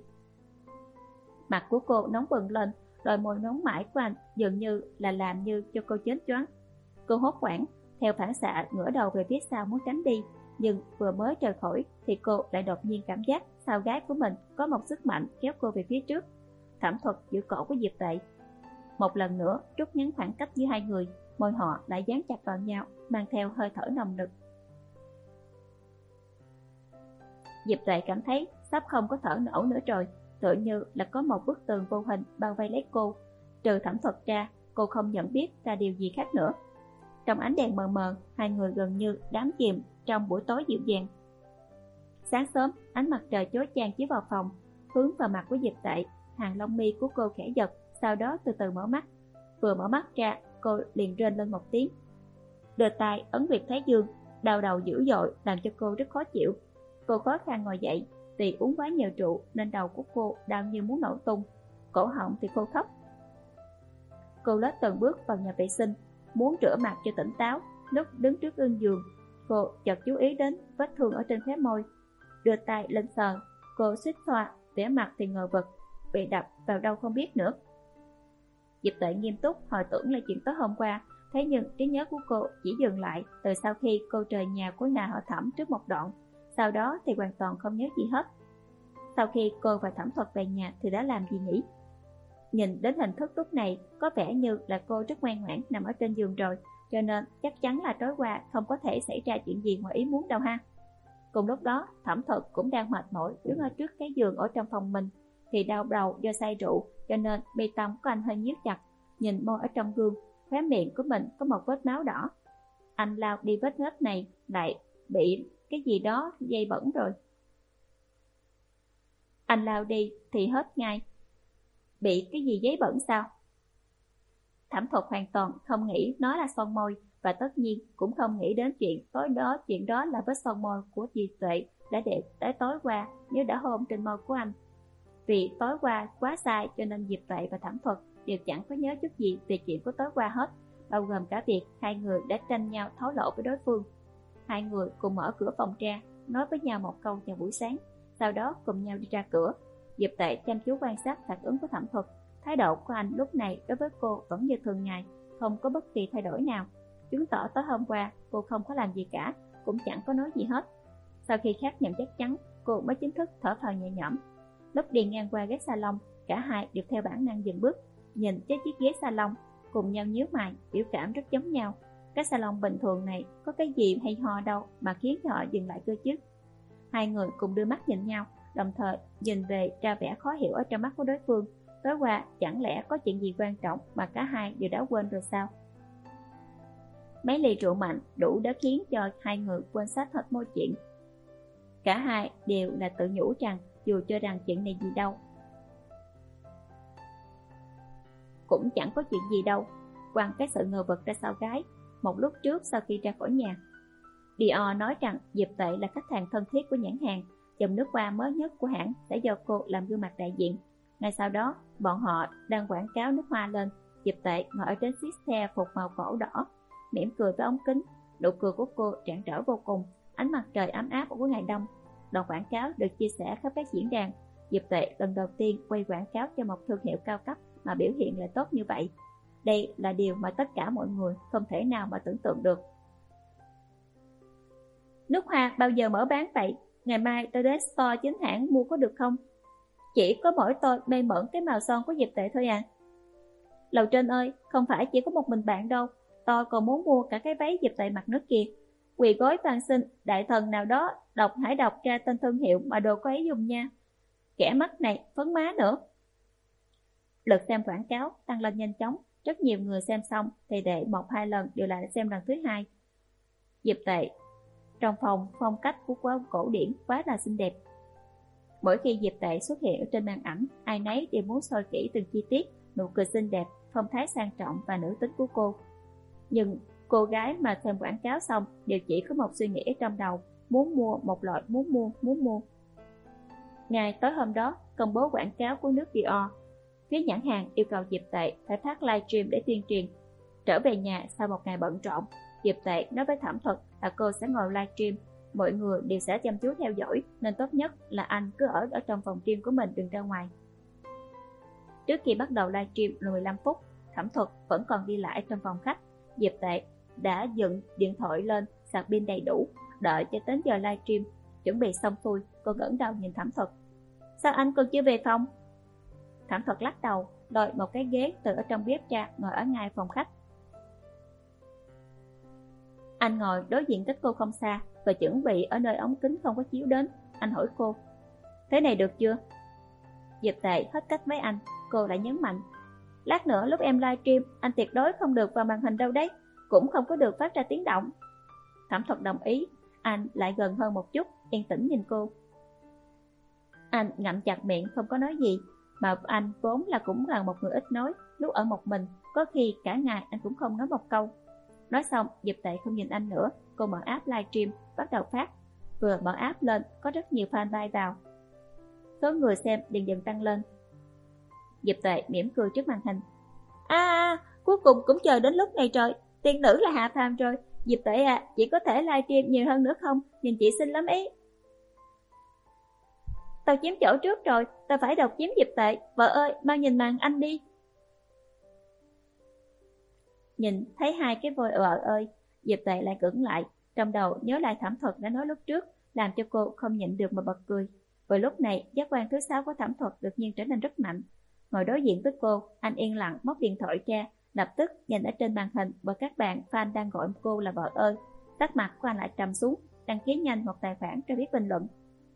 Mặt của cô nóng bừng lên, đôi môi nóng mãi của anh dường như là làm như cho cô chết choáng. Cô hốt hoảng, theo phản xạ ngửa đầu về phía sau muốn tránh đi, Nhưng vừa mới rời khỏi thì cô lại đột nhiên cảm giác sau gáy của mình có một sức mạnh kéo cô về phía trước. Thẩm Thuật giữ cổ của Diệp Tệ, một lần nữa rút ngắn khoảng cách giữa hai người, môi họ lại dán chặt vào nhau, mang theo hơi thở nồng nực. Diệp Tệ cảm thấy sắp không có thở nổi nữa rồi, tựa như là có một bức tường vô hình bao vây lấy cô. Trừ Thẩm Thuật ra, cô không nhận biết ra điều gì khác nữa. Trong ánh đèn mờ mờ, hai người gần như đắm chìm trong buổi tối dịu dàng. Sáng sớm, ánh mặt trời chói chang chiếu vào phòng, hướng vào mặt của Diệp Tệ. Hàng lông mi của cô khẽ giật, sau đó từ từ mở mắt. Vừa mở mắt ra, cô liền rên lên một tiếng. Đưa tay ấn huyệt thái dương, đau đầu dữ dội làm cho cô rất khó chịu. Cô khó khăn ngồi dậy, vì uống quá nhiều rượu nên đầu của cô đau như muốn nổ tung, cổ họng thì khô khốc. Cô lết từng bước vào nhà vệ sinh, muốn rửa mặt cho tỉnh táo. Lúc đứng trước gương giường, cô chợt chú ý đến vết thương ở trên khóe môi, đưa tay lên sờ. Cô suýt xoa, vẻ mặt thì ngờ vực, bị đập vào đâu không biết nữa. Diệp Tệ nghiêm túc hồi tưởng lại chuyện tối hôm qua, thế nhưng trí nhớ của cô chỉ dừng lại từ sau khi cô rời nhà của nhà họ Thẩm trước một đoạn, sau đó thì hoàn toàn không nhớ gì hết. Sau khi cô và Thẩm Thuật về nhà thì đã làm gì nhỉ? Nhìn đến hình thức lúc này, có vẻ như là cô rất ngoan ngoãn nằm ở trên giường rồi, cho nên chắc chắn là tối qua không có thể xảy ra chuyện gì ngoài ý muốn đâu ha. Cùng lúc đó, Thẩm Thuật cũng đang mệt mỏi đứng ở trước cái giường ở trong phòng mình, thì đau đầu do say rượu, cho nên mi tâm của anh hơi nhíu chặt. Nhìn môi ở trong gương, khóe miệng của mình có một vết máu đỏ. Anh lau đi vết nứt này, lại bị cái gì đó dây bẩn rồi. Anh lau đi thì hết ngay. Bị cái gì giấy bẩn sao? Thẩm Thuật hoàn toàn không nghĩ nó là son môi, và tất nhiên cũng không nghĩ đến chuyện tối đó chuyện đó là vết son môi của Diệp Tuệ đã để tới tối qua như đã hôn trên môi của anh. Vì tối qua quá sai cho nên Diệp Tuệ và Thẩm Thuật đều chẳng có nhớ chút gì về chuyện của tối qua hết, bao gồm cả việc hai người đã tranh nhau thổ lộ với đối phương. Hai người cùng mở cửa phòng ra, nói với nhau một câu chào buổi sáng, sau đó cùng nhau đi ra cửa. Diệp Tệ chăm chú quan sát phản ứng của Thẩm Thuật. Thái độ của anh lúc này đối với cô vẫn như thường ngày, không có bất kỳ thay đổi nào, chứng tỏ tối hôm qua cô không có làm gì cả, cũng chẳng có nói gì hết. Sau khi xác nhận chắc chắn, cô mới chính thức thở phào nhẹ nhõm. Lúc đi ngang qua ghế salon, cả hai đều theo bản năng dừng bước, nhìn cái chiếc ghế salon, cùng nhau nhíu mày, biểu cảm rất giống nhau. Cái salon bình thường này có cái gì hay ho đâu mà khiến họ dừng lại cơ chứ? Hai người cùng đưa mắt nhìn nhau, đồng thời nhìn về ra vẻ khó hiểu ở trong mắt của đối phương. Tối qua chẳng lẽ có chuyện gì quan trọng mà cả hai đều đã quên rồi sao? Mấy ly rượu mạnh đủ đã khiến cho hai người quên sát hết mọi chuyện. Cả hai đều là tự nhủ rằng dù cho rằng chuyện này gì đâu, cũng chẳng có chuyện gì đâu, quăng cái sự ngờ vực ra sau gái. Một lúc trước sau khi ra khỏi nhà, Dior nói rằng Diệp Tệ là khách hàng thân thiết của nhãn hàng, dòng nước hoa mới nhất của hãng sẽ do cô làm gương mặt đại diện. Ngay sau đó, bọn họ đang quảng cáo nước hoa lên. Diệp Tệ ngồi ở trên chiếc xe phục màu cổ đỏ, mỉm cười với ống kính. Nụ cười của cô rạng rỡ vô cùng, ánh mặt trời ấm áp của ngày đông. Đoạn quảng cáo được chia sẻ khắp các diễn đàn. Diệp Tệ lần đầu tiên quay quảng cáo cho một thương hiệu cao cấp mà biểu hiện lại tốt như vậy. Đây là điều mà tất cả mọi người không thể nào mà tưởng tượng được. Nước hoa bao giờ mở bán vậy? Ngày mai tôi đến store chính hãng mua có được không? Chỉ có mỗi tôi mê mẩn cái màu son của Diệp Tệ thôi à? Lầu trên ơi, không phải chỉ có một mình bạn đâu, tôi còn muốn mua cả cái váy Diệp Tệ mặc nữa kìa. Quỳ gối van xin đại thần nào đó đọc hãy đọc ra tên thương hiệu mà đồ cô ấy dùng nha. Kẻ mắt này, phấn má nữa. Lượt xem quảng cáo tăng lên nhanh chóng, rất nhiều người xem xong thì để một hai lần đều lại xem lần thứ hai. Diệp Tệ trong phòng, phong cách của quá cổ điển quá là xinh đẹp. Mỗi khi Diệp Tệ xuất hiện ở trên màn ảnh, ai nấy đều muốn soi kỹ từng chi tiết, nụ cười xinh đẹp, phong thái sang trọng và nữ tính của cô. Nhưng cô gái mà xem quảng cáo xong đều chỉ có một suy nghĩ trong đầu, muốn mua một loại, muốn mua, muốn mua. Ngày tối hôm đó, công bố quảng cáo của nước Dior. Phía nhãn hàng yêu cầu Diệp Tệ phải phát livestream để tuyên truyền. Trở về nhà sau một ngày bận rộn, Diệp Tệ nói với Thẩm Thuật là cô sẽ ngồi livestream. Mọi người đều sẽ chăm chú theo dõi, nên tốt nhất là anh cứ ở ở trong phòng riêng của mình, đừng ra ngoài. Trước khi bắt đầu livestream mười lăm phút, Thẩm Thuật vẫn còn đi lại trong phòng khách. Diệp Tệ đã dựng điện thoại lên, sạc pin đầy đủ. đợi cho đến giờ livestream chuẩn bị xong xuôi, cô ngẩng đầu nhìn Thẩm Thuật. Sao anh còn chưa về phòng? Thẩm Thuật lắc đầu, lôi một cái ghế từ ở trong bếp ra, ngồi ở ngay phòng khách. Anh ngồi đối diện cách cô không xa và chuẩn bị ở nơi ống kính không có chiếu đến. Anh hỏi cô, thế này được chưa? Diệp Tệ hết cách với anh, cô lại nhấn mạnh, lát nữa lúc em livestream anh tuyệt đối không được vào màn hình đâu đấy, cũng không có được phát ra tiếng động. Thẩm Thuật đồng ý, anh lại gần hơn một chút, yên tĩnh nhìn cô. Anh ngậm chặt miệng không có nói gì, mà anh vốn là cũng là một người ít nói, lúc ở một mình, có khi cả ngày anh cũng không nói một câu. Nói xong, Diệp Tệ không nhìn anh nữa, cô mở app livestream, bắt đầu phát. Vừa mở app lên, có rất nhiều fan bay vào. Số người xem dần dần tăng lên. Diệp Tệ mỉm cười trước màn hình. À, à, cuối cùng cũng chờ đến lúc này rồi, tiên nữ là hạ phàm rồi. Diệp Tệ à, chị có thể livestream nhiều hơn nữa không? Nhìn chị xinh lắm ý. Tao chiếm chỗ trước rồi, tao phải độc chiếm Diệp Tệ. Vợ ơi, mau nhìn màn anh đi. Nhìn thấy hai cái vôi vợ ơi, Diệp Tệ lại cưỡng lại, trong đầu nhớ lại Thẩm Thuật đã nói lúc trước, làm cho cô không nhịn được mà bật cười. Vừa lúc này, giác quan thứ sáu của Thẩm Thuật đột nhiên trở nên rất mạnh. Ngồi đối diện với cô, anh yên lặng móc điện thoại ra, lập tức nhìn ở trên màn hình bởi các bạn fan đang gọi cô là vợ ơi. Sắc mặt của anh lại trầm xuống, đăng ký nhanh một tài khoản cho biết bình luận.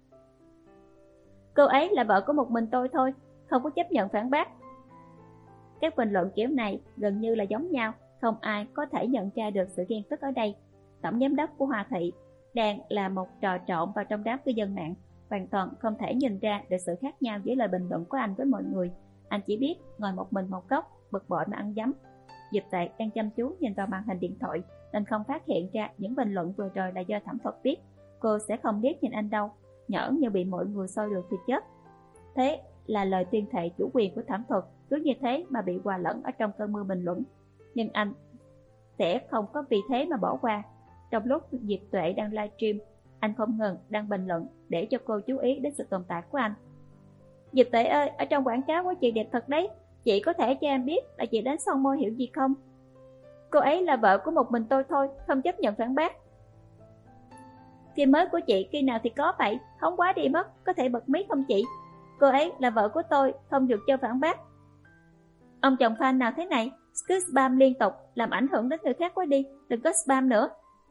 Cô ấy là vợ của một mình tôi thôi, không có chấp nhận phản bác. Các bình luận kiểu này gần như là giống nhau, không ai có thể nhận ra được sự ghen tức ở đây. Tổng giám đốc của Hoa Thị đang là một trò trộn vào trong đám cư dân mạng, hoàn toàn không thể nhìn ra được sự khác nhau giữa lời bình luận của anh với mọi người. Anh chỉ biết ngồi một mình một góc, bực bội mà ăn dấm. Diệp Tệ đang chăm chú nhìn vào màn hình điện thoại nên không phát hiện ra những bình luận vừa rồi là do Thẩm Thuật viết. Cô sẽ không biết nhìn anh đâu, nhỡ như bị mọi người soi được thì chết. Thế là lời tuyên thệ chủ quyền của Thẩm Thuật cứ như thế mà bị hòa lẫn ở trong cơn mưa bình luận. Nhưng anh sẽ không có vì thế mà bỏ qua. Trong lúc Diệp Tuệ đang livestream, anh không ngừng đăng bình luận để cho cô chú ý đến sự tồn tại của anh. Diệp Tuệ ơi, ở trong quảng cáo của chị đẹp thật đấy, chị có thể cho em biết là chị đánh son môi hiệu gì không? Cô ấy là vợ của một mình tôi thôi, không chấp nhận phản bác. Phim mới của chị khi nào thì có vậy, không quá đi mất, có thể bật mí không chị? Cô ấy là vợ của tôi, không được cho phản bác. Ông chồng fan nào thế này, cứ spam liên tục, làm ảnh hưởng đến người khác quá đi, đừng có spam nữa.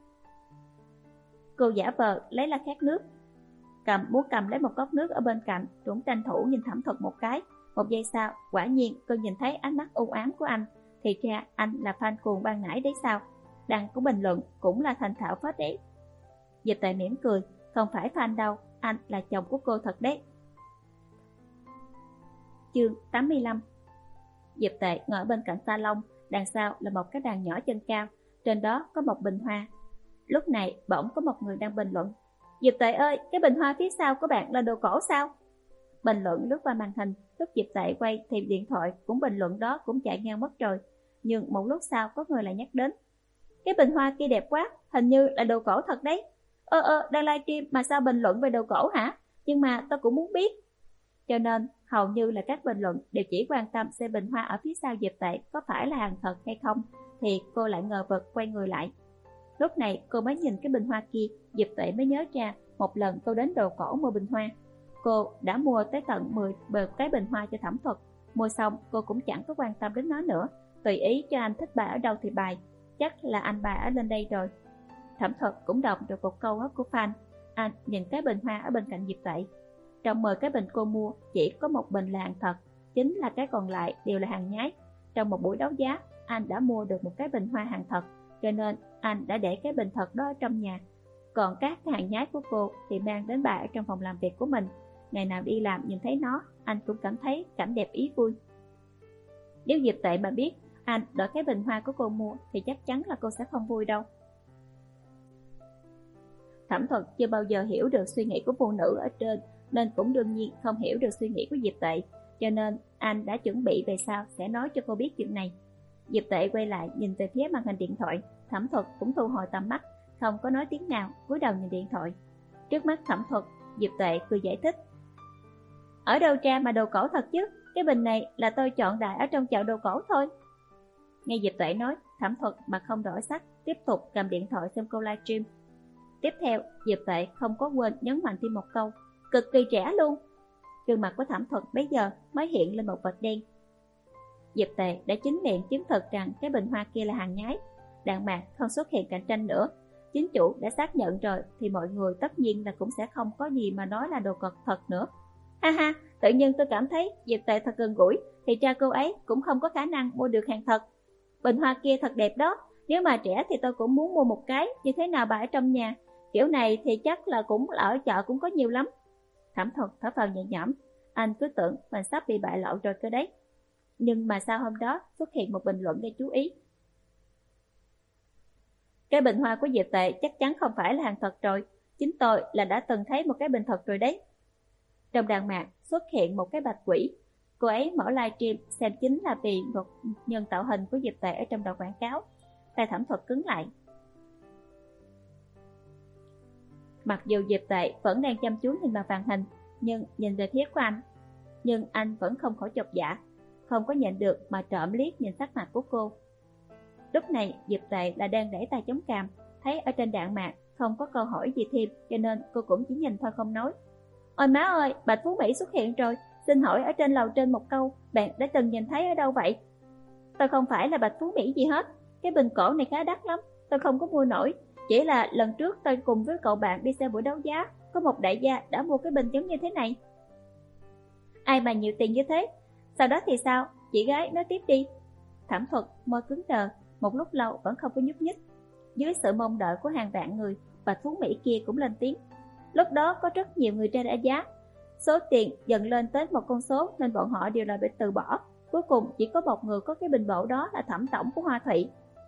Cô giả vờ lấy la khát nước, cầm muốn cầm lấy một cốc nước ở bên cạnh, cũng tranh thủ nhìn Thẩm Thuật một cái. Một giây sau, quả nhiên cô nhìn thấy ánh mắt u ám của anh, thì ra anh là fan cuồng ban nãy đấy sao? Đăng của bình luận cũng là thành thạo phết đấy. Diệp Tệ mỉm cười, không phải fan đâu, anh là chồng của cô thật đấy. Chương tám mươi lăm. Diệp Tệ ngồi bên cạnh salon, đằng sau là một cái bàn nhỏ chân cao, trên đó có một bình hoa. Lúc này bỗng có một người đang bình luận, Diệp Tệ ơi, cái bình hoa phía sau của bạn là đồ cổ sao? Bình luận lướt qua màn hình, lúc Diệp Tệ quay thì điện thoại cũng bình luận đó cũng chạy ngang mất rồi. Nhưng một lúc sau có người lại nhắc đến, cái bình hoa kia đẹp quá, hình như là đồ cổ thật đấy. Ơ ơ, đang livestream mà sao bình luận về đồ cổ hả? Nhưng mà tôi cũng muốn biết. Cho nên hầu như là các bình luận đều chỉ quan tâm xem bình hoa ở phía sau Diệp Tệ có phải là hàng thật hay không, thì cô lại ngờ vực quay người lại. Lúc này cô mới nhìn cái bình hoa kia, Diệp Tệ mới nhớ ra một lần cô đến đồ cổ mua bình hoa. Cô đã mua tới tận mười cái bình hoa cho Thẩm Thuật. Mua xong cô cũng chẳng có quan tâm đến nó nữa, tùy ý cho anh thích bài ở đâu thì bài. Chắc là anh bài ở lên đây rồi. Thẩm Thuật cũng đọc được một câu của fan. Anh nhìn cái bình hoa ở bên cạnh Diệp Tệ. Trong mười cái bình cô mua, chỉ có một bình là hàng thật, chính là cái còn lại đều là hàng nhái. Trong một buổi đấu giá, anh đã mua được một cái bình hoa hàng thật, cho nên anh đã để cái bình thật đó ở trong nhà. Còn các cái hàng nhái của cô thì mang đến bài ở trong phòng làm việc của mình. Ngày nào đi làm nhìn thấy nó, anh cũng cảm thấy cảnh đẹp ý vui. Nếu Diệp Tệ mà biết anh đổi cái bình hoa của cô mua thì chắc chắn là cô sẽ không vui đâu. Thẩm Thuật chưa bao giờ hiểu được suy nghĩ của phụ nữ ở trên, nên cũng đương nhiên không hiểu được suy nghĩ của Diệp Tệ, cho nên anh đã chuẩn bị về sau sẽ nói cho cô biết chuyện này. Diệp Tệ quay lại nhìn về phía màn hình điện thoại, Thẩm Thuật cũng thu hồi tầm mắt, không có nói tiếng nào, cúi đầu nhìn điện thoại. Trước mắt Thẩm Thuật, Diệp Tệ cười giải thích, ở đâu ra mà đồ cổ thật chứ, cái bình này là tôi chọn đại ở trong chợ đồ cổ thôi. Nghe Diệp Tệ nói, Thẩm Thuật mặt không đổi sắc, tiếp tục cầm điện thoại xem cô livestream. Tiếp theo, Diệp Tệ không có quên nhấn mạnh thêm một câu, cực kỳ trẻ luôn. Gương mặt của Thẩm Thuật bây giờ mới hiện lên một vệt đen. Diệp Tệ đã chính miệng chứng thực rằng cái bình hoa kia là hàng nhái. Đạn Mạc không xuất hiện cạnh tranh nữa. Chính chủ đã xác nhận rồi thì mọi người tất nhiên là cũng sẽ không có gì mà nói là đồ cật thật nữa. Ha ha, tự nhiên tôi cảm thấy Diệp Tệ thật gần gũi, thì ra cô ấy cũng không có khả năng mua được hàng thật. Bình hoa kia thật đẹp đó, nếu mà trẻ thì tôi cũng muốn mua một cái, như thế nào bà ở trong nhà. Kiểu này thì chắc là cũng ở chợ cũng có nhiều lắm. Thẩm Thuật thở phào nhẹ nhõm, anh cứ tưởng mình sắp bị bại lộ rồi cơ đấy. Nhưng mà sau hôm đó xuất hiện một bình luận gây chú ý. Cái bình hoa của Diệp Tệ chắc chắn không phải là hàng thật rồi, chính tôi là đã từng thấy một cái bình thật rồi đấy. Trong đàn mạc xuất hiện một cái bạch quỷ. Cô ấy mở livestream xem chính là vì một nhân tạo hình của Diệp Tệ ở trong đầu quảng cáo. Tay Thẩm Thuật cứng lại. Mặc dù Diệp Tệ vẫn đang chăm chú nhìn vào màn hình, nhưng nhìn về phía của anh, nhưng anh vẫn không khỏi chột dạ, không có nhịn được mà trộm liếc nhìn sắc mặt của cô. Lúc này Diệp Tệ là đang để tay chống cằm, thấy ở trên đạn mạc không có câu hỏi gì thêm, cho nên cô cũng chỉ nhìn thôi không nói. Ôi má ơi, Bạch Phú Mỹ xuất hiện rồi, xin hỏi ở trên lầu trên một câu, bạn đã từng nhìn thấy ở đâu vậy? Tôi không phải là Bạch Phú Mỹ gì hết, cái bình cổ này khá đắt lắm, tôi không có mua nổi. Chỉ là lần trước tôi cùng với cậu bạn đi xem buổi đấu giá, có một đại gia đã mua cái bình giống như thế này. Ai mà nhiều tiền như thế? Sau đó thì sao? Chị gái nói tiếp đi. Thẩm Thuật môi cứng đờ, một lúc lâu vẫn không có nhúc nhích. Dưới sự mong đợi của hàng vạn người, Bạch Phú Mỹ kia cũng lên tiếng. Lúc đó có rất nhiều người ra đã giá, số tiền dần lên tới một con số nên bọn họ đều là bị từ bỏ. Cuối cùng chỉ có một người có cái bình bộ đó là Thẩm tổng của Hoa Thụy.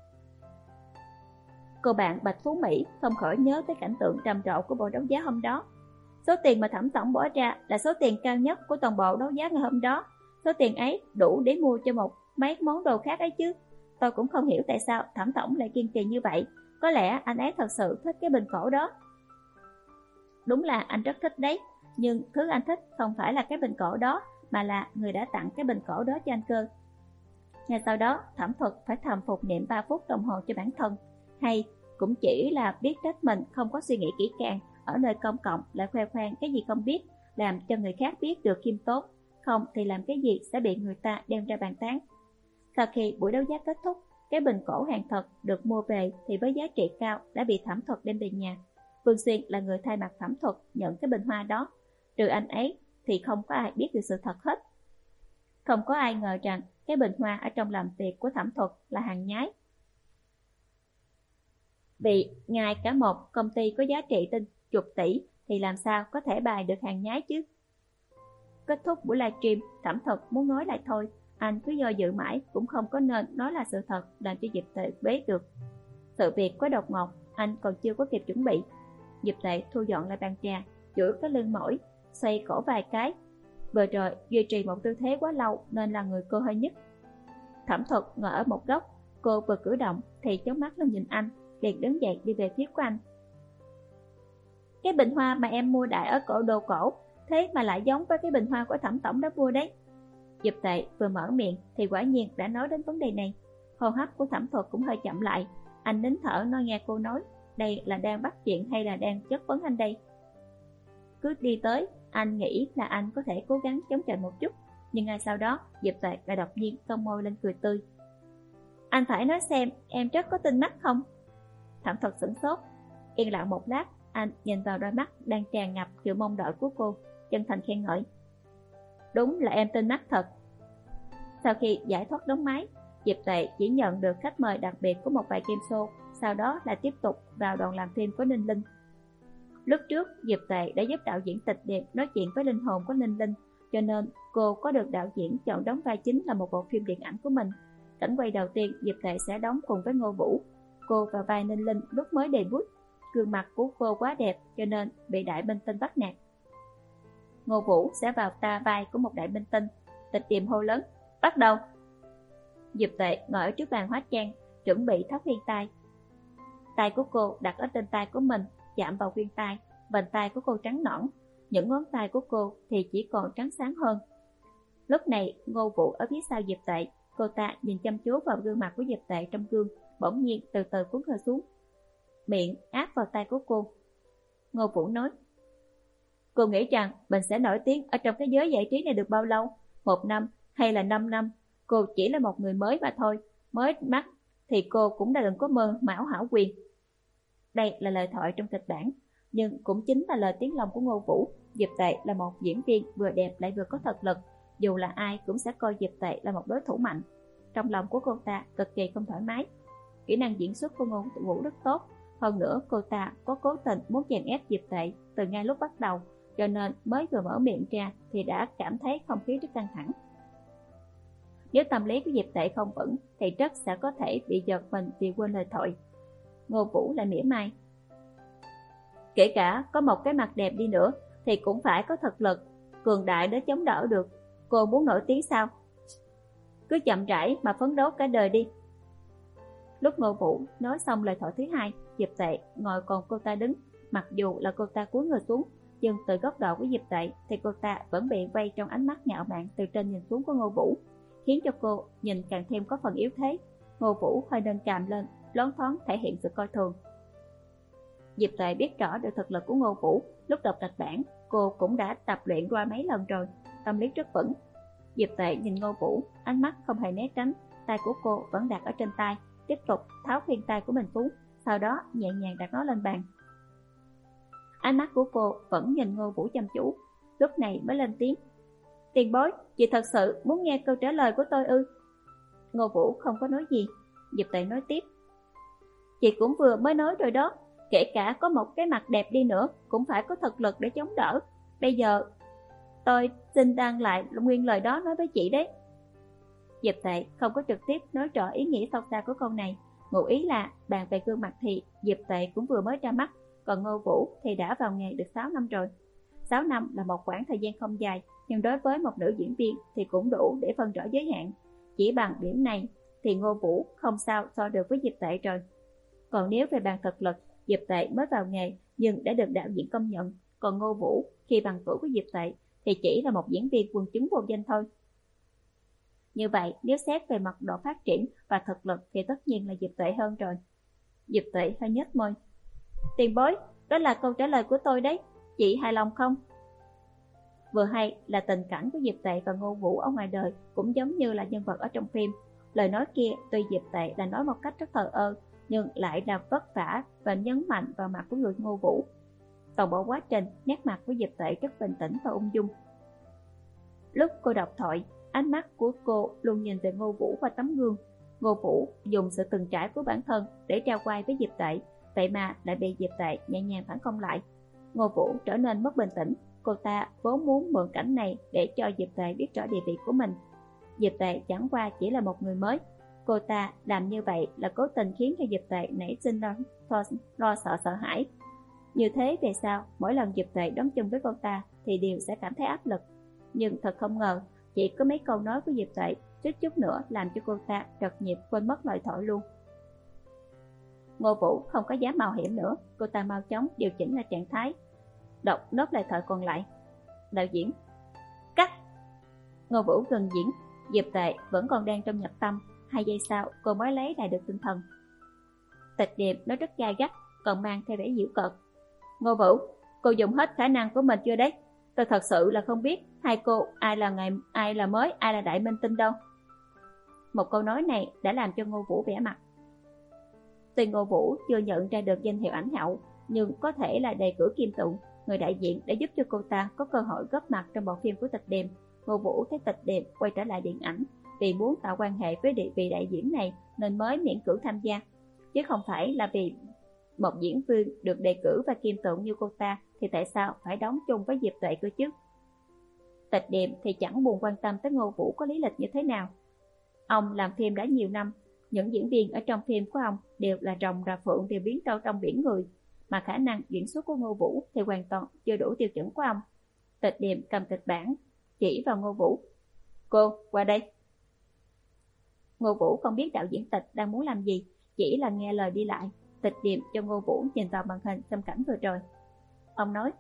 Cô bạn Bạch Phú Mỹ không khỏi nhớ tới cảnh tượng trầm trộ của bộ đấu giá hôm đó. Số tiền mà Thẩm tổng bỏ ra là số tiền cao nhất của toàn bộ đấu giá ngày hôm đó. Số tiền ấy đủ để mua cho một mấy món đồ khác ấy chứ. Tôi cũng không hiểu tại sao Thẩm tổng lại kiên trì như vậy. Có lẽ anh ấy thật sự thích cái bình cổ đó. Đúng là anh rất thích đấy, nhưng thứ anh thích không phải là cái bình cổ đó, mà là người đã tặng cái bình cổ đó cho anh cơ. Ngay sau đó, Thẩm Thuật phải thầm phục niệm ba phút đồng hồ cho bản thân, hay cũng chỉ là biết trách mình không có suy nghĩ kỹ càng, ở nơi công cộng lại khoe khoang cái gì không biết, làm cho người khác biết được khiêm tốn, không thì làm cái gì sẽ bị người ta đem ra bàn tán. Sau khi buổi đấu giá kết thúc, cái bình cổ hàng thật được mua về thì với giá trị cao đã bị Thẩm Thuật đem về nhà. Vương Xuyên là người thay mặt Thẩm Thuật nhận cái bình hoa đó, trừ anh ấy thì không có ai biết được sự thật hết. Không có ai ngờ rằng cái bình hoa ở trong làm việc của Thẩm Thuật là hàng nhái. Vì ngay cả một công ty có giá trị tên chục tỷ thì làm sao có thể bày được hàng nhái chứ. Kết thúc buổi livestream, Thẩm Thuật muốn nói lại thôi, anh cứ do dự mãi cũng không có nên nói là sự thật, làm cho Diệp Tệ bế được. Sự việc quá đột ngột, anh còn chưa có kịp chuẩn bị. Diệp Tệ thu dọn lại bàn trà, duỗi cái lưng mỏi, xoay cổ vài cái. Vừa rồi duy trì một tư thế quá lâu nên là người cô hơi nhức. Thẩm Thuật ngồi ở một góc, cô vừa cử động thì chớp mắt lên nhìn anh, liền đứng dậy đi về phía của anh. Cái bình hoa mà em mua đại ở cổ đồ cổ, thế mà lại giống với cái bình hoa của Thẩm tổng đã mua đấy. Diệp Tệ vừa mở miệng thì quả nhiên đã nói đến vấn đề này. Hô hấp của Thẩm Thuật cũng hơi chậm lại, anh nín thở nói nghe cô nói. Đây là đang bắt chuyện hay là đang chất vấn anh đây? Cứ đi tới, anh nghĩ là anh có thể cố gắng chống chọi một chút, nhưng ngay sau đó Diệp Tệ lại đột nhiên cong môi lên cười tươi. Anh phải nói xem em rất có tinh mắt không? Thẩm Thuật sửng sốt, yên lặng một lát, anh nhìn vào đôi mắt đang tràn ngập sự mong đợi của cô, chân thành khen ngợi. Đúng là em tinh mắt thật. Sau khi giải thoát đống máy, Diệp Tệ chỉ nhận được khách mời đặc biệt của một vài game show, sau đó là tiếp tục vào đoàn làm phim của Ninh Linh. Lúc trước, Diệp Tệ đã giúp đạo diễn Tịch Điệp nói chuyện với linh hồn của Ninh Linh, cho nên cô có được đạo diễn chọn đóng vai chính là một bộ phim điện ảnh của mình. Cảnh quay đầu tiên Diệp Tệ sẽ đóng cùng với Ngô Vũ. Cô vào vai Ninh Linh lúc mới debut, gương mặt của cô quá đẹp cho nên bị đại minh tinh bắt nạt. Ngô Vũ sẽ vào ta vai của một đại minh tinh. Tịch Điệp hô lớn, bắt đầu. Diệp Tệ ngồi ở trước bàn hóa trang, chuẩn bị thắt khuyên tai. Tay của cô đặt ở trên tay của mình, chạm vào khuyên tai, vành tay của cô trắng nõn, những ngón tay của cô thì chỉ còn trắng sáng hơn. Lúc này, Ngô Vũ ở phía sau Diệp Tệ, cô ta nhìn chăm chú vào gương mặt của Diệp Tệ trong gương, bỗng nhiên từ từ cúi người xuống. Miệng áp vào tay của cô, Ngô Vũ nói. Cô nghĩ rằng mình sẽ nổi tiếng ở trong cái giới giải trí này được bao lâu? Một năm hay là năm năm? Cô chỉ là một người mới mà thôi. Mới mắt thì cô cũng đã đừng có mơ mão hảo quyền. Đây là lời thoại trong kịch bản, nhưng cũng chính là lời tiếng lòng của Ngô Vũ. Diệp Tệ là một diễn viên vừa đẹp lại vừa có thực lực, dù là ai cũng sẽ coi Diệp Tệ là một đối thủ mạnh. Trong lòng của cô ta cực kỳ không thoải mái. Kỹ năng diễn xuất của Ngô Vũ rất tốt, hơn nữa cô ta có cố tình muốn chèn ép Diệp Tệ từ ngay lúc bắt đầu, cho nên mới vừa mở miệng ra thì đã cảm thấy không khí rất căng thẳng. Nếu tâm lý của Diệp Tệ không vững thì rất sẽ có thể bị giật mình vì quên lời thoại. Ngô Vũ lại mỉa mai. Kể cả có một cái mặt đẹp đi nữa thì cũng phải có thực lực cường đại để chống đỡ được. Cô muốn nổi tiếng sao? Cứ chậm rãi mà phấn đấu cả đời đi. Lúc Ngô Vũ nói xong lời thoại thứ hai, Diệp Tệ ngồi còn cô ta đứng. Mặc dù là cô ta cúi người xuống, nhưng từ góc độ của Diệp Tệ thì cô ta vẫn bị vây trong ánh mắt ngạo mạn từ trên nhìn xuống của Ngô Vũ, khiến cho cô nhìn càng thêm có phần yếu thế. Ngô Vũ hơi nâng cằm lên, loáng thoáng thể hiện sự coi thường. Diệp Tệ biết rõ được thực lực của Ngô Vũ, lúc đọc kịch bản cô cũng đã tập luyện qua mấy lần rồi, tâm lý rất vững. Diệp Tệ nhìn Ngô Vũ, ánh mắt không hề né tránh, tay của cô vẫn đặt ở trên tay, tiếp tục tháo khuyên tay của mình xuống, sau đó nhẹ nhàng đặt nó lên bàn. Ánh mắt của cô vẫn nhìn Ngô Vũ chăm chú, lúc này mới lên tiếng. Tiền bối, chị thật sự muốn nghe câu trả lời của tôi ư? Ngô Vũ không có nói gì. Diệp Tệ nói tiếp. Chị cũng vừa mới nói rồi đó, kể cả có một cái mặt đẹp đi nữa cũng phải có thực lực để chống đỡ. Bây giờ tôi xin đăng lại nguyên lời đó nói với chị đấy. Diệp Tệ không có trực tiếp nói rõ ý nghĩa sâu xa của câu này, ngụ ý là bàn về gương mặt thì Diệp Tệ cũng vừa mới ra mắt, còn Ngô Vũ thì đã vào nghề được sáu năm rồi. sáu năm là một khoảng thời gian không dài, nhưng đối với một nữ diễn viên thì cũng đủ để phân rõ giới hạn. Chỉ bằng điểm này thì Ngô Vũ không sao so được với Diệp Tệ rồi. Còn nếu về bàn thực lực, Diệp Tệ mới vào nghề nhưng đã được đạo diễn công nhận, còn Ngô Vũ khi bằng tuổi của Diệp Tệ thì chỉ là một diễn viên quần chúng vô danh thôi. Như vậy nếu xét về mặt độ phát triển và thực lực thì tất nhiên là Diệp Tệ hơn rồi. Diệp Tệ hơi nhếch môi. Tiền bối, đó là câu trả lời của tôi đấy, chị hài lòng không? Vừa hay là tình cảnh của Diệp Tệ và Ngô Vũ ở ngoài đời cũng giống như là nhân vật ở trong phim. Lời nói kia tuy Diệp Tệ là nói một cách rất thờ ơ, nhưng lại là vất vả và nhấn mạnh vào mặt của người Ngô Vũ. Toàn bộ quá trình, nét mặt của Diệp Tệ rất bình tĩnh và ung dung. Lúc cô đọc thoại, ánh mắt của cô luôn nhìn về Ngô Vũ và tấm gương. Ngô Vũ dùng sự từng trải của bản thân để trao quay với Diệp Tệ, vậy mà lại bị Diệp Tệ nhẹ nhàng phản công lại. Ngô Vũ trở nên mất bình tĩnh. Cô ta vốn muốn mượn cảnh này để cho Diệp Tệ biết rõ địa vị của mình. Diệp Tệ chẳng qua chỉ là một người mới. Cô ta làm như vậy là cố tình khiến cho Diệp Tệ nảy sinh lo, lo, lo sợ sợ hãi. Như thế về sau, mỗi lần Diệp Tệ đón chung với cô ta thì đều sẽ cảm thấy áp lực. Nhưng thật không ngờ, chỉ có mấy câu nói của Diệp Tệ chút chút nữa làm cho cô ta trật nhịp quên mất lời thoại luôn. Ngô Vũ không có dám mạo hiểm nữa, cô ta mau chóng điều chỉnh lại trạng thái, đọc nốt lời thoại còn lại. Đạo diễn cắt. Ngô Vũ gần diễn, Diệp Tệ vẫn còn đang trong nhập tâm. Hai giây sau cô mới lấy lại được tinh thần. Tịch Điềm nó rất gai gắt, còn mang theo vẻ giễu cợt. Ngô Vũ, cô dùng hết khả năng của mình chưa đấy? Tôi thật sự là không biết hai cô ai là ngày ai là mới, ai là đại minh tinh đâu. Một câu nói này đã làm cho Ngô Vũ vẻ mặt. Tuy Ngô Vũ chưa nhận ra được danh hiệu ảnh hậu, nhưng có thể là đề cử Kim Tụng, người đại diện đã giúp cho cô ta có cơ hội góp mặt trong bộ phim của Tịch Điềm. Ngô Vũ thấy Tịch Điềm quay trở lại điện ảnh vì muốn tạo quan hệ với địa vị đại diễn này nên mới miễn cưỡng tham gia, chứ không phải là vì một diễn viên được đề cử và Kim Tụng như cô ta thì tại sao phải đóng chung với Diệp Tệ cơ chứ? Tịch Điềm thì chẳng buồn quan tâm tới Ngô Vũ có lý lịch như thế nào. Ông làm phim đã nhiều năm, những diễn viên ở trong phim của ông đều là rồng rà phượng, đều biến đâu trong biển người, mà khả năng diễn xuất của Ngô Vũ thì hoàn toàn chưa đủ tiêu chuẩn của ông. Tịch Điềm cầm kịch bản chỉ vào Ngô Vũ. Cô, qua đây. Ngô Vũ không biết đạo diễn Tịch đang muốn làm gì, chỉ là nghe lời đi lại. Tịch Điềm cho Ngô Vũ nhìn vào màn hình xem cảnh vừa rồi. Ông nói,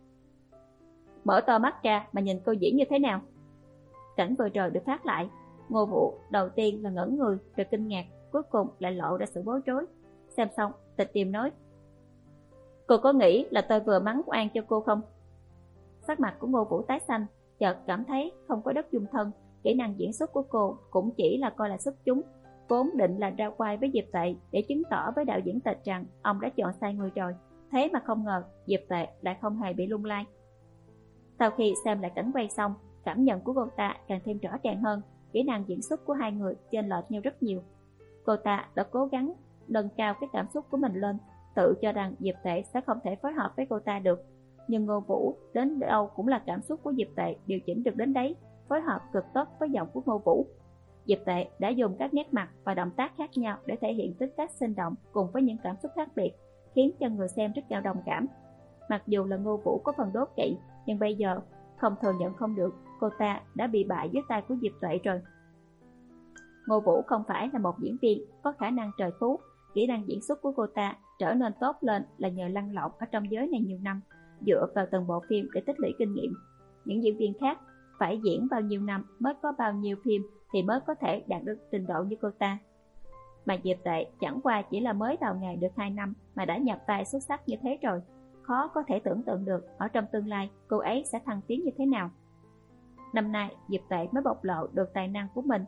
mở to mắt ra mà nhìn cô diễn như thế nào. Cảnh vừa rồi được phát lại. Ngô Vũ đầu tiên là ngẩn người rồi kinh ngạc, cuối cùng lại lộ ra sự bối rối. Xem xong, Tịch Điềm nói, Cô có nghĩ là tôi vừa mắng oan cho cô không? Sắc mặt của Ngô Vũ tái xanh, chợt cảm thấy không có đất dung thân. Kỹ năng diễn xuất của cô cũng chỉ là coi là xuất chúng, vốn định là ra quay với Diệp Tệ để chứng tỏ với đạo diễn Tịch rằng ông đã chọn sai người rồi. Thế mà không ngờ Diệp Tệ lại không hề bị lung lay. Sau khi xem lại cảnh quay xong, cảm nhận của cô ta càng thêm rõ ràng hơn. Kỹ năng diễn xuất của hai người chênh lệch nhau rất nhiều. Cô ta đã cố gắng nâng cao cái cảm xúc của mình lên, tự cho rằng Diệp Tệ sẽ không thể phối hợp với cô ta được. Nhưng Ngô Vũ đến đâu cũng là cảm xúc của Diệp Tệ điều chỉnh được đến đấy, phối hợp cực tốt với giọng của Ngô Vũ. Diệp Tệ đã dùng các nét mặt và động tác khác nhau để thể hiện tính cách sinh động cùng với những cảm xúc khác biệt, khiến cho người xem rất giàu đồng cảm. Mặc dù là Ngô Vũ có phần đố kỵ, nhưng bây giờ không thừa nhận không được, cô ta đã bị bại dưới tay của Diệp Tệ rồi. Ngô Vũ không phải là một diễn viên có khả năng trời phú, kỹ năng diễn xuất của cô ta trở nên tốt lên là nhờ lăn lộn ở trong giới này nhiều năm, dựa vào từng bộ phim để tích lũy kinh nghiệm. Những diễn viên khác phải diễn bao nhiêu năm mới có bao nhiêu phim thì mới có thể đạt được trình độ như cô ta. Mà Diệp Tệ chẳng qua chỉ là mới vào nghề được hai năm mà đã nhập vai xuất sắc như thế rồi. Khó có thể tưởng tượng được ở trong tương lai cô ấy sẽ thăng tiến như thế nào. Năm nay Diệp Tệ mới bộc lộ được tài năng của mình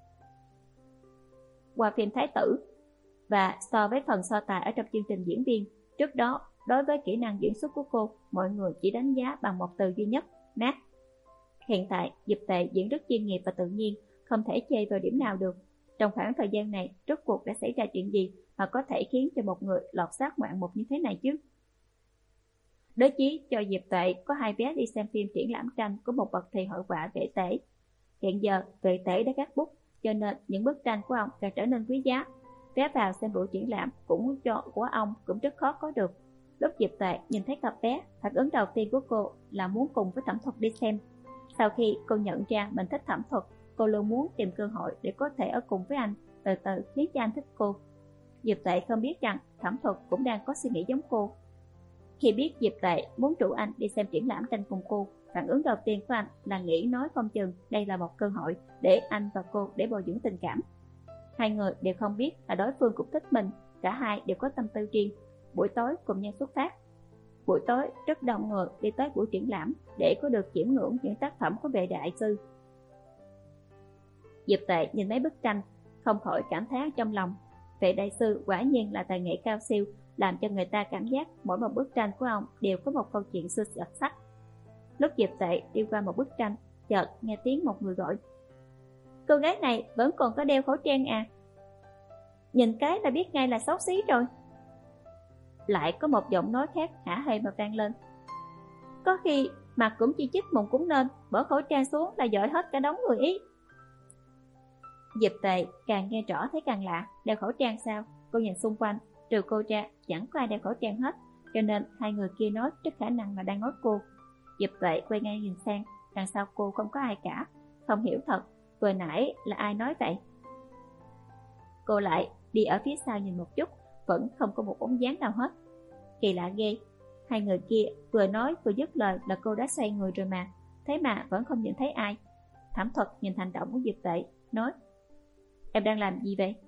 qua phim Thái Tử. Và so với phần so tài ở trong chương trình diễn viên, trước đó đối với kỹ năng diễn xuất của cô, mọi người chỉ đánh giá bằng một từ duy nhất, nát. Hiện tại Diệp Tệ diễn rất chuyên nghiệp và tự nhiên, không thể chê vào điểm nào được. Trong khoảng thời gian này, rốt cuộc đã xảy ra chuyện gì mà có thể khiến cho một người lọt xác ngoạn mục như thế này chứ? Đế chí cho Diệp Tệ có hai vé đi xem phim triển lãm tranh của một bậc thầy hội họa Vệ Tể. Hiện giờ Vệ Tể đã gác bút, cho nên những bức tranh của ông càng trở nên quý giá. Vé vào xem buổi triển lãm cũng cho của ông cũng rất khó có được. Lúc Diệp Tệ nhìn thấy cặp vé, phản ứng đầu tiên của cô là muốn cùng với Thẩm Thuật đi xem. Sau khi cô nhận ra mình thích Thẩm Thuật, cô luôn muốn tìm cơ hội để có thể ở cùng với anh, từ từ khiến cho anh thích cô. Diệp Tệ không biết rằng Thẩm Thuật cũng đang có suy nghĩ giống cô. Khi biết Diệp Tệ muốn rủ anh đi xem triển lãm tranh cùng cô, phản ứng đầu tiên của anh là nghĩ nói không chừng đây là một cơ hội để anh và cô để bồi dưỡng tình cảm. Hai người đều không biết là đối phương cũng thích mình, cả hai đều có tâm tư riêng. Buổi tối cùng nhau xuất phát. Buổi tối rất đông người đi tới buổi triển lãm để có được chiêm ngưỡng những tác phẩm của Vệ đại sư. Diệp Tệ nhìn mấy bức tranh, không khỏi cảm thán trong lòng. Vệ đại sư quả nhiên là tài nghệ cao siêu, làm cho người ta cảm giác mỗi một bức tranh của ông đều có một câu chuyện xưa đặc sắc. Lúc Diệp Tệ đi qua một bức tranh, chợt nghe tiếng một người gọi: "Cô gái này vẫn còn có đeo khẩu trang à? Nhìn cái là biết ngay là xấu xí rồi." Lại có một giọng nói khác hả hê mà vang lên: "Có khi mặt cũng chỉ chích mùng cũng nên, bỏ khẩu trang xuống là dọi hết cả đống người ý." Diệp Tệ càng nghe rõ thấy càng lạ. Đeo khẩu trang sao? Cô nhìn xung quanh, trừ cô ra chẳng có ai đeo khẩu trang hết, cho nên hai người kia nói rất khả năng là đang nói cô. Diệp Tệ quay ngay nhìn sang, đằng sau cô không có ai cả. Không hiểu thật, vừa nãy là ai nói vậy? Cô lại đi ở phía sau nhìn một chút, vẫn không có một bóng dáng nào hết. Kỳ lạ ghê, hai người kia vừa nói vừa dứt lời là cô đã xoay người rồi mà, thế mà vẫn không nhìn thấy ai. Thẩm Thuật nhìn hành động của Diệp Tệ, nói: "Em đang làm gì vậy?"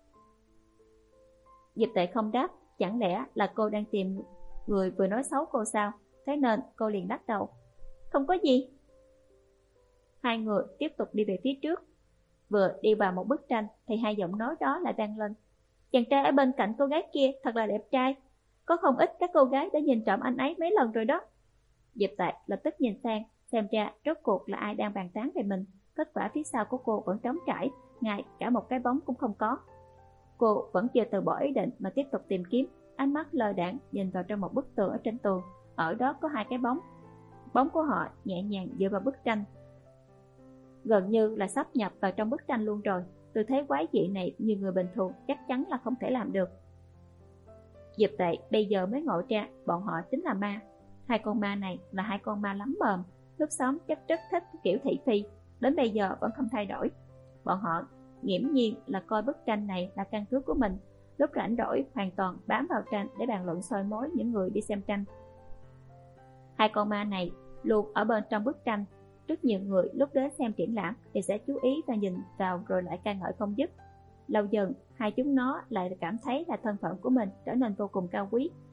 Diệp Tệ không đáp, chẳng lẽ là cô đang tìm người vừa nói xấu cô sao? Thế nên cô liền lắc đầu: "Không có gì." Hai người tiếp tục đi về phía trước. Vừa đi vào một bức tranh thì hai giọng nói đó lại vang lên: "Chàng trai ở bên cạnh cô gái kia thật là đẹp trai. Có không ít các cô gái đã nhìn trộm anh ấy mấy lần rồi đó." Diệp Tệ lập tức nhìn sang, xem ra rốt cuộc là ai đang bàn tán về mình. Kết quả phía sau của cô vẫn trống trải, ngay cả một cái bóng cũng không có. Cô vẫn chưa từ bỏ ý định mà tiếp tục tìm kiếm, ánh mắt lơ đãng nhìn vào trong một bức tường ở trên tường. Ở đó có hai cái bóng. Bóng của họ nhẹ nhàng dựa vào bức tranh, gần như là sắp nhập vào trong bức tranh luôn rồi. Tư thế quái dị này như người bình thường chắc chắn là không thể làm được. Diệp Tệ bây giờ mới ngộ ra bọn họ chính là ma. Hai con ma này là hai con ma lắm mồm, lúc sống chắc rất thích kiểu thị phi, đến bây giờ vẫn không thay đổi. Bọn họ nghiễm nhiên là coi bức tranh này là căn cứ của mình, lúc rảnh rỗi hoàn toàn bám vào tranh để bàn luận soi mối những người đi xem tranh. Hai con ma này luôn ở bên trong bức tranh. Rất nhiều người lúc đến xem triển lãm thì sẽ chú ý và nhìn vào rồi lại ca ngợi không dứt. Lâu dần hai chúng nó lại cảm thấy là thân phận của mình trở nên vô cùng cao quý.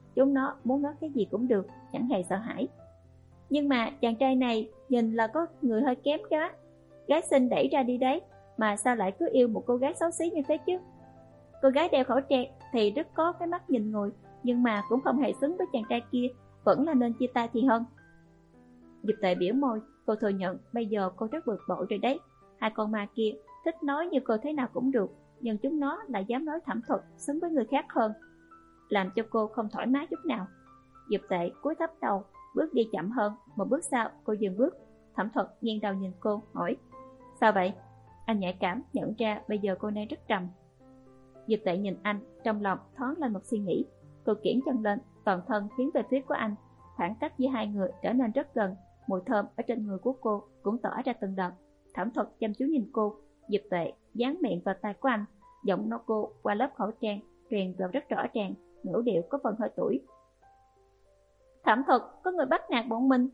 Chúng nó muốn nói cái gì cũng được, chẳng hề sợ hãi. Nhưng mà chàng trai này nhìn là có người hơi kém quá. Gái xinh đẩy ra đi đấy, mà sao lại cứ yêu một cô gái xấu xí như thế chứ? Cô gái đeo khẩu trang thì rất có cái mắt nhìn người, nhưng mà cũng không hề xứng với chàng trai kia, vẫn là nên chia tay thì hơn. Diệp Tuệ biểu môi, cô thừa nhận bây giờ cô rất bực bội rồi đấy. Hai con ma kia thích nói như cô thế nào cũng được, nhưng chúng nó lại dám nói Thẩm Thuật xứng với người khác hơn, làm cho cô không thoải mái chút nào. Diệp Tuệ cúi thấp đầu, bước đi chậm hơn. Một bước sau cô dừng bước. Thẩm Thuật nghiêng đầu nhìn cô, hỏi: sao vậy? Anh nhạy cảm nhận ra bây giờ cô đang rất trầm. Diệp Tuệ nhìn anh, trong lòng thoáng lên một suy nghĩ. Cô kiễng chân lên, toàn thân tiến về phía của anh. Khoảng cách giữa hai người trở nên rất gần. Mùi thơm ở trên người của cô cũng tỏa ra từng đợt. Thẩm Thuật chăm chú nhìn cô. Diệp Tuệ dán miệng vào tai của anh, giọng nói cô qua lớp khẩu trang truyền vào rất rõ ràng, ngữ điệu có phần hơi tuổi. Thẩm Thuật, có người bắt nạt bọn mình.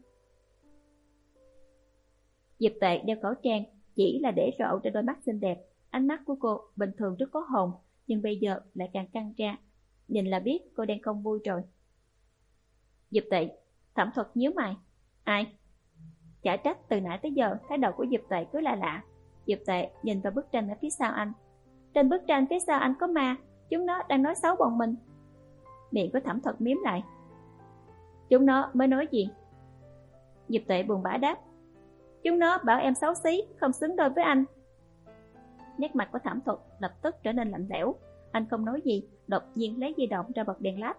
Diệp Tuệ đeo khẩu trang chỉ là để lộ trên đôi mắt xinh đẹp. Ánh mắt của cô bình thường rất có hồn, nhưng bây giờ lại càng căng ra, nhìn là biết cô đang không vui rồi. Diệp Tuệ. Thẩm Thuật nhíu mày. Ai? Chả trách từ nãy tới giờ thái độ của Diệp Tuệ cứ lạ lạ. Diệp Tuệ nhìn vào bức tranh ở phía sau anh. Trên bức tranh phía sau anh có ma, chúng nó đang nói xấu bọn mình. Miệng của Thẩm Thuật miếm lại. Chúng nó mới nói gì? Diệp Tuệ buồn bã đáp. Chúng nó bảo em xấu xí, không xứng đôi với anh. Nét mặt của Thẩm Thuật lập tức trở nên lạnh lẽo. Anh không nói gì, đột nhiên lấy di động ra bật đèn led.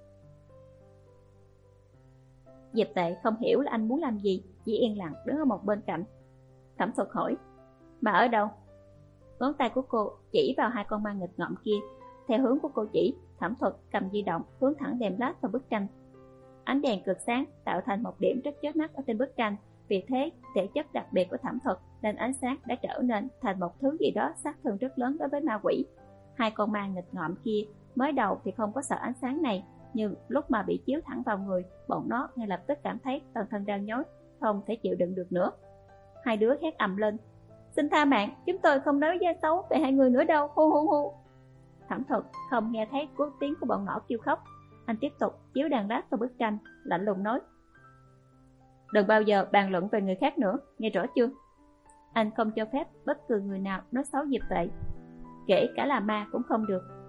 Diệp Tuệ không hiểu là anh muốn làm gì, chỉ yên lặng đứng ở một bên cạnh. Thẩm Thuật hỏi: mà ở đâu? Ngón tay của cô chỉ vào hai con ma nghịch ngợm kia. Theo hướng của cô chỉ, Thẩm Thuật cầm di động hướng thẳng đèn led vào bức tranh. Ánh đèn cực sáng tạo thành một điểm rất chói mắt ở trên bức tranh. Vì thế, thể chất đặc biệt của Thẩm Thuật nên ánh sáng đã trở nên thành một thứ gì đó sát thương rất lớn đối với ma quỷ. Hai con ma nghịch ngợm kia mới đầu thì không có sợ ánh sáng này, nhưng lúc mà bị chiếu thẳng vào người, bọn nó ngay lập tức cảm thấy toàn thân đau nhói, không thể chịu đựng được nữa. Hai đứa hét ầm lên: xin tha mạng, chúng tôi không nói giá xấu về hai người nữa đâu, hu hu hu. Thẩm Thuật không nghe thấy cú tiếng của bọn nhỏ kêu khóc. Anh tiếp tục chiếu đèn led vào bức tranh, lạnh lùng nói: đừng bao giờ bàn luận về người khác nữa, nghe rõ chưa? Anh không cho phép bất cứ người nào nói xấu Diệp Tuệ, kể cả là ma cũng không được.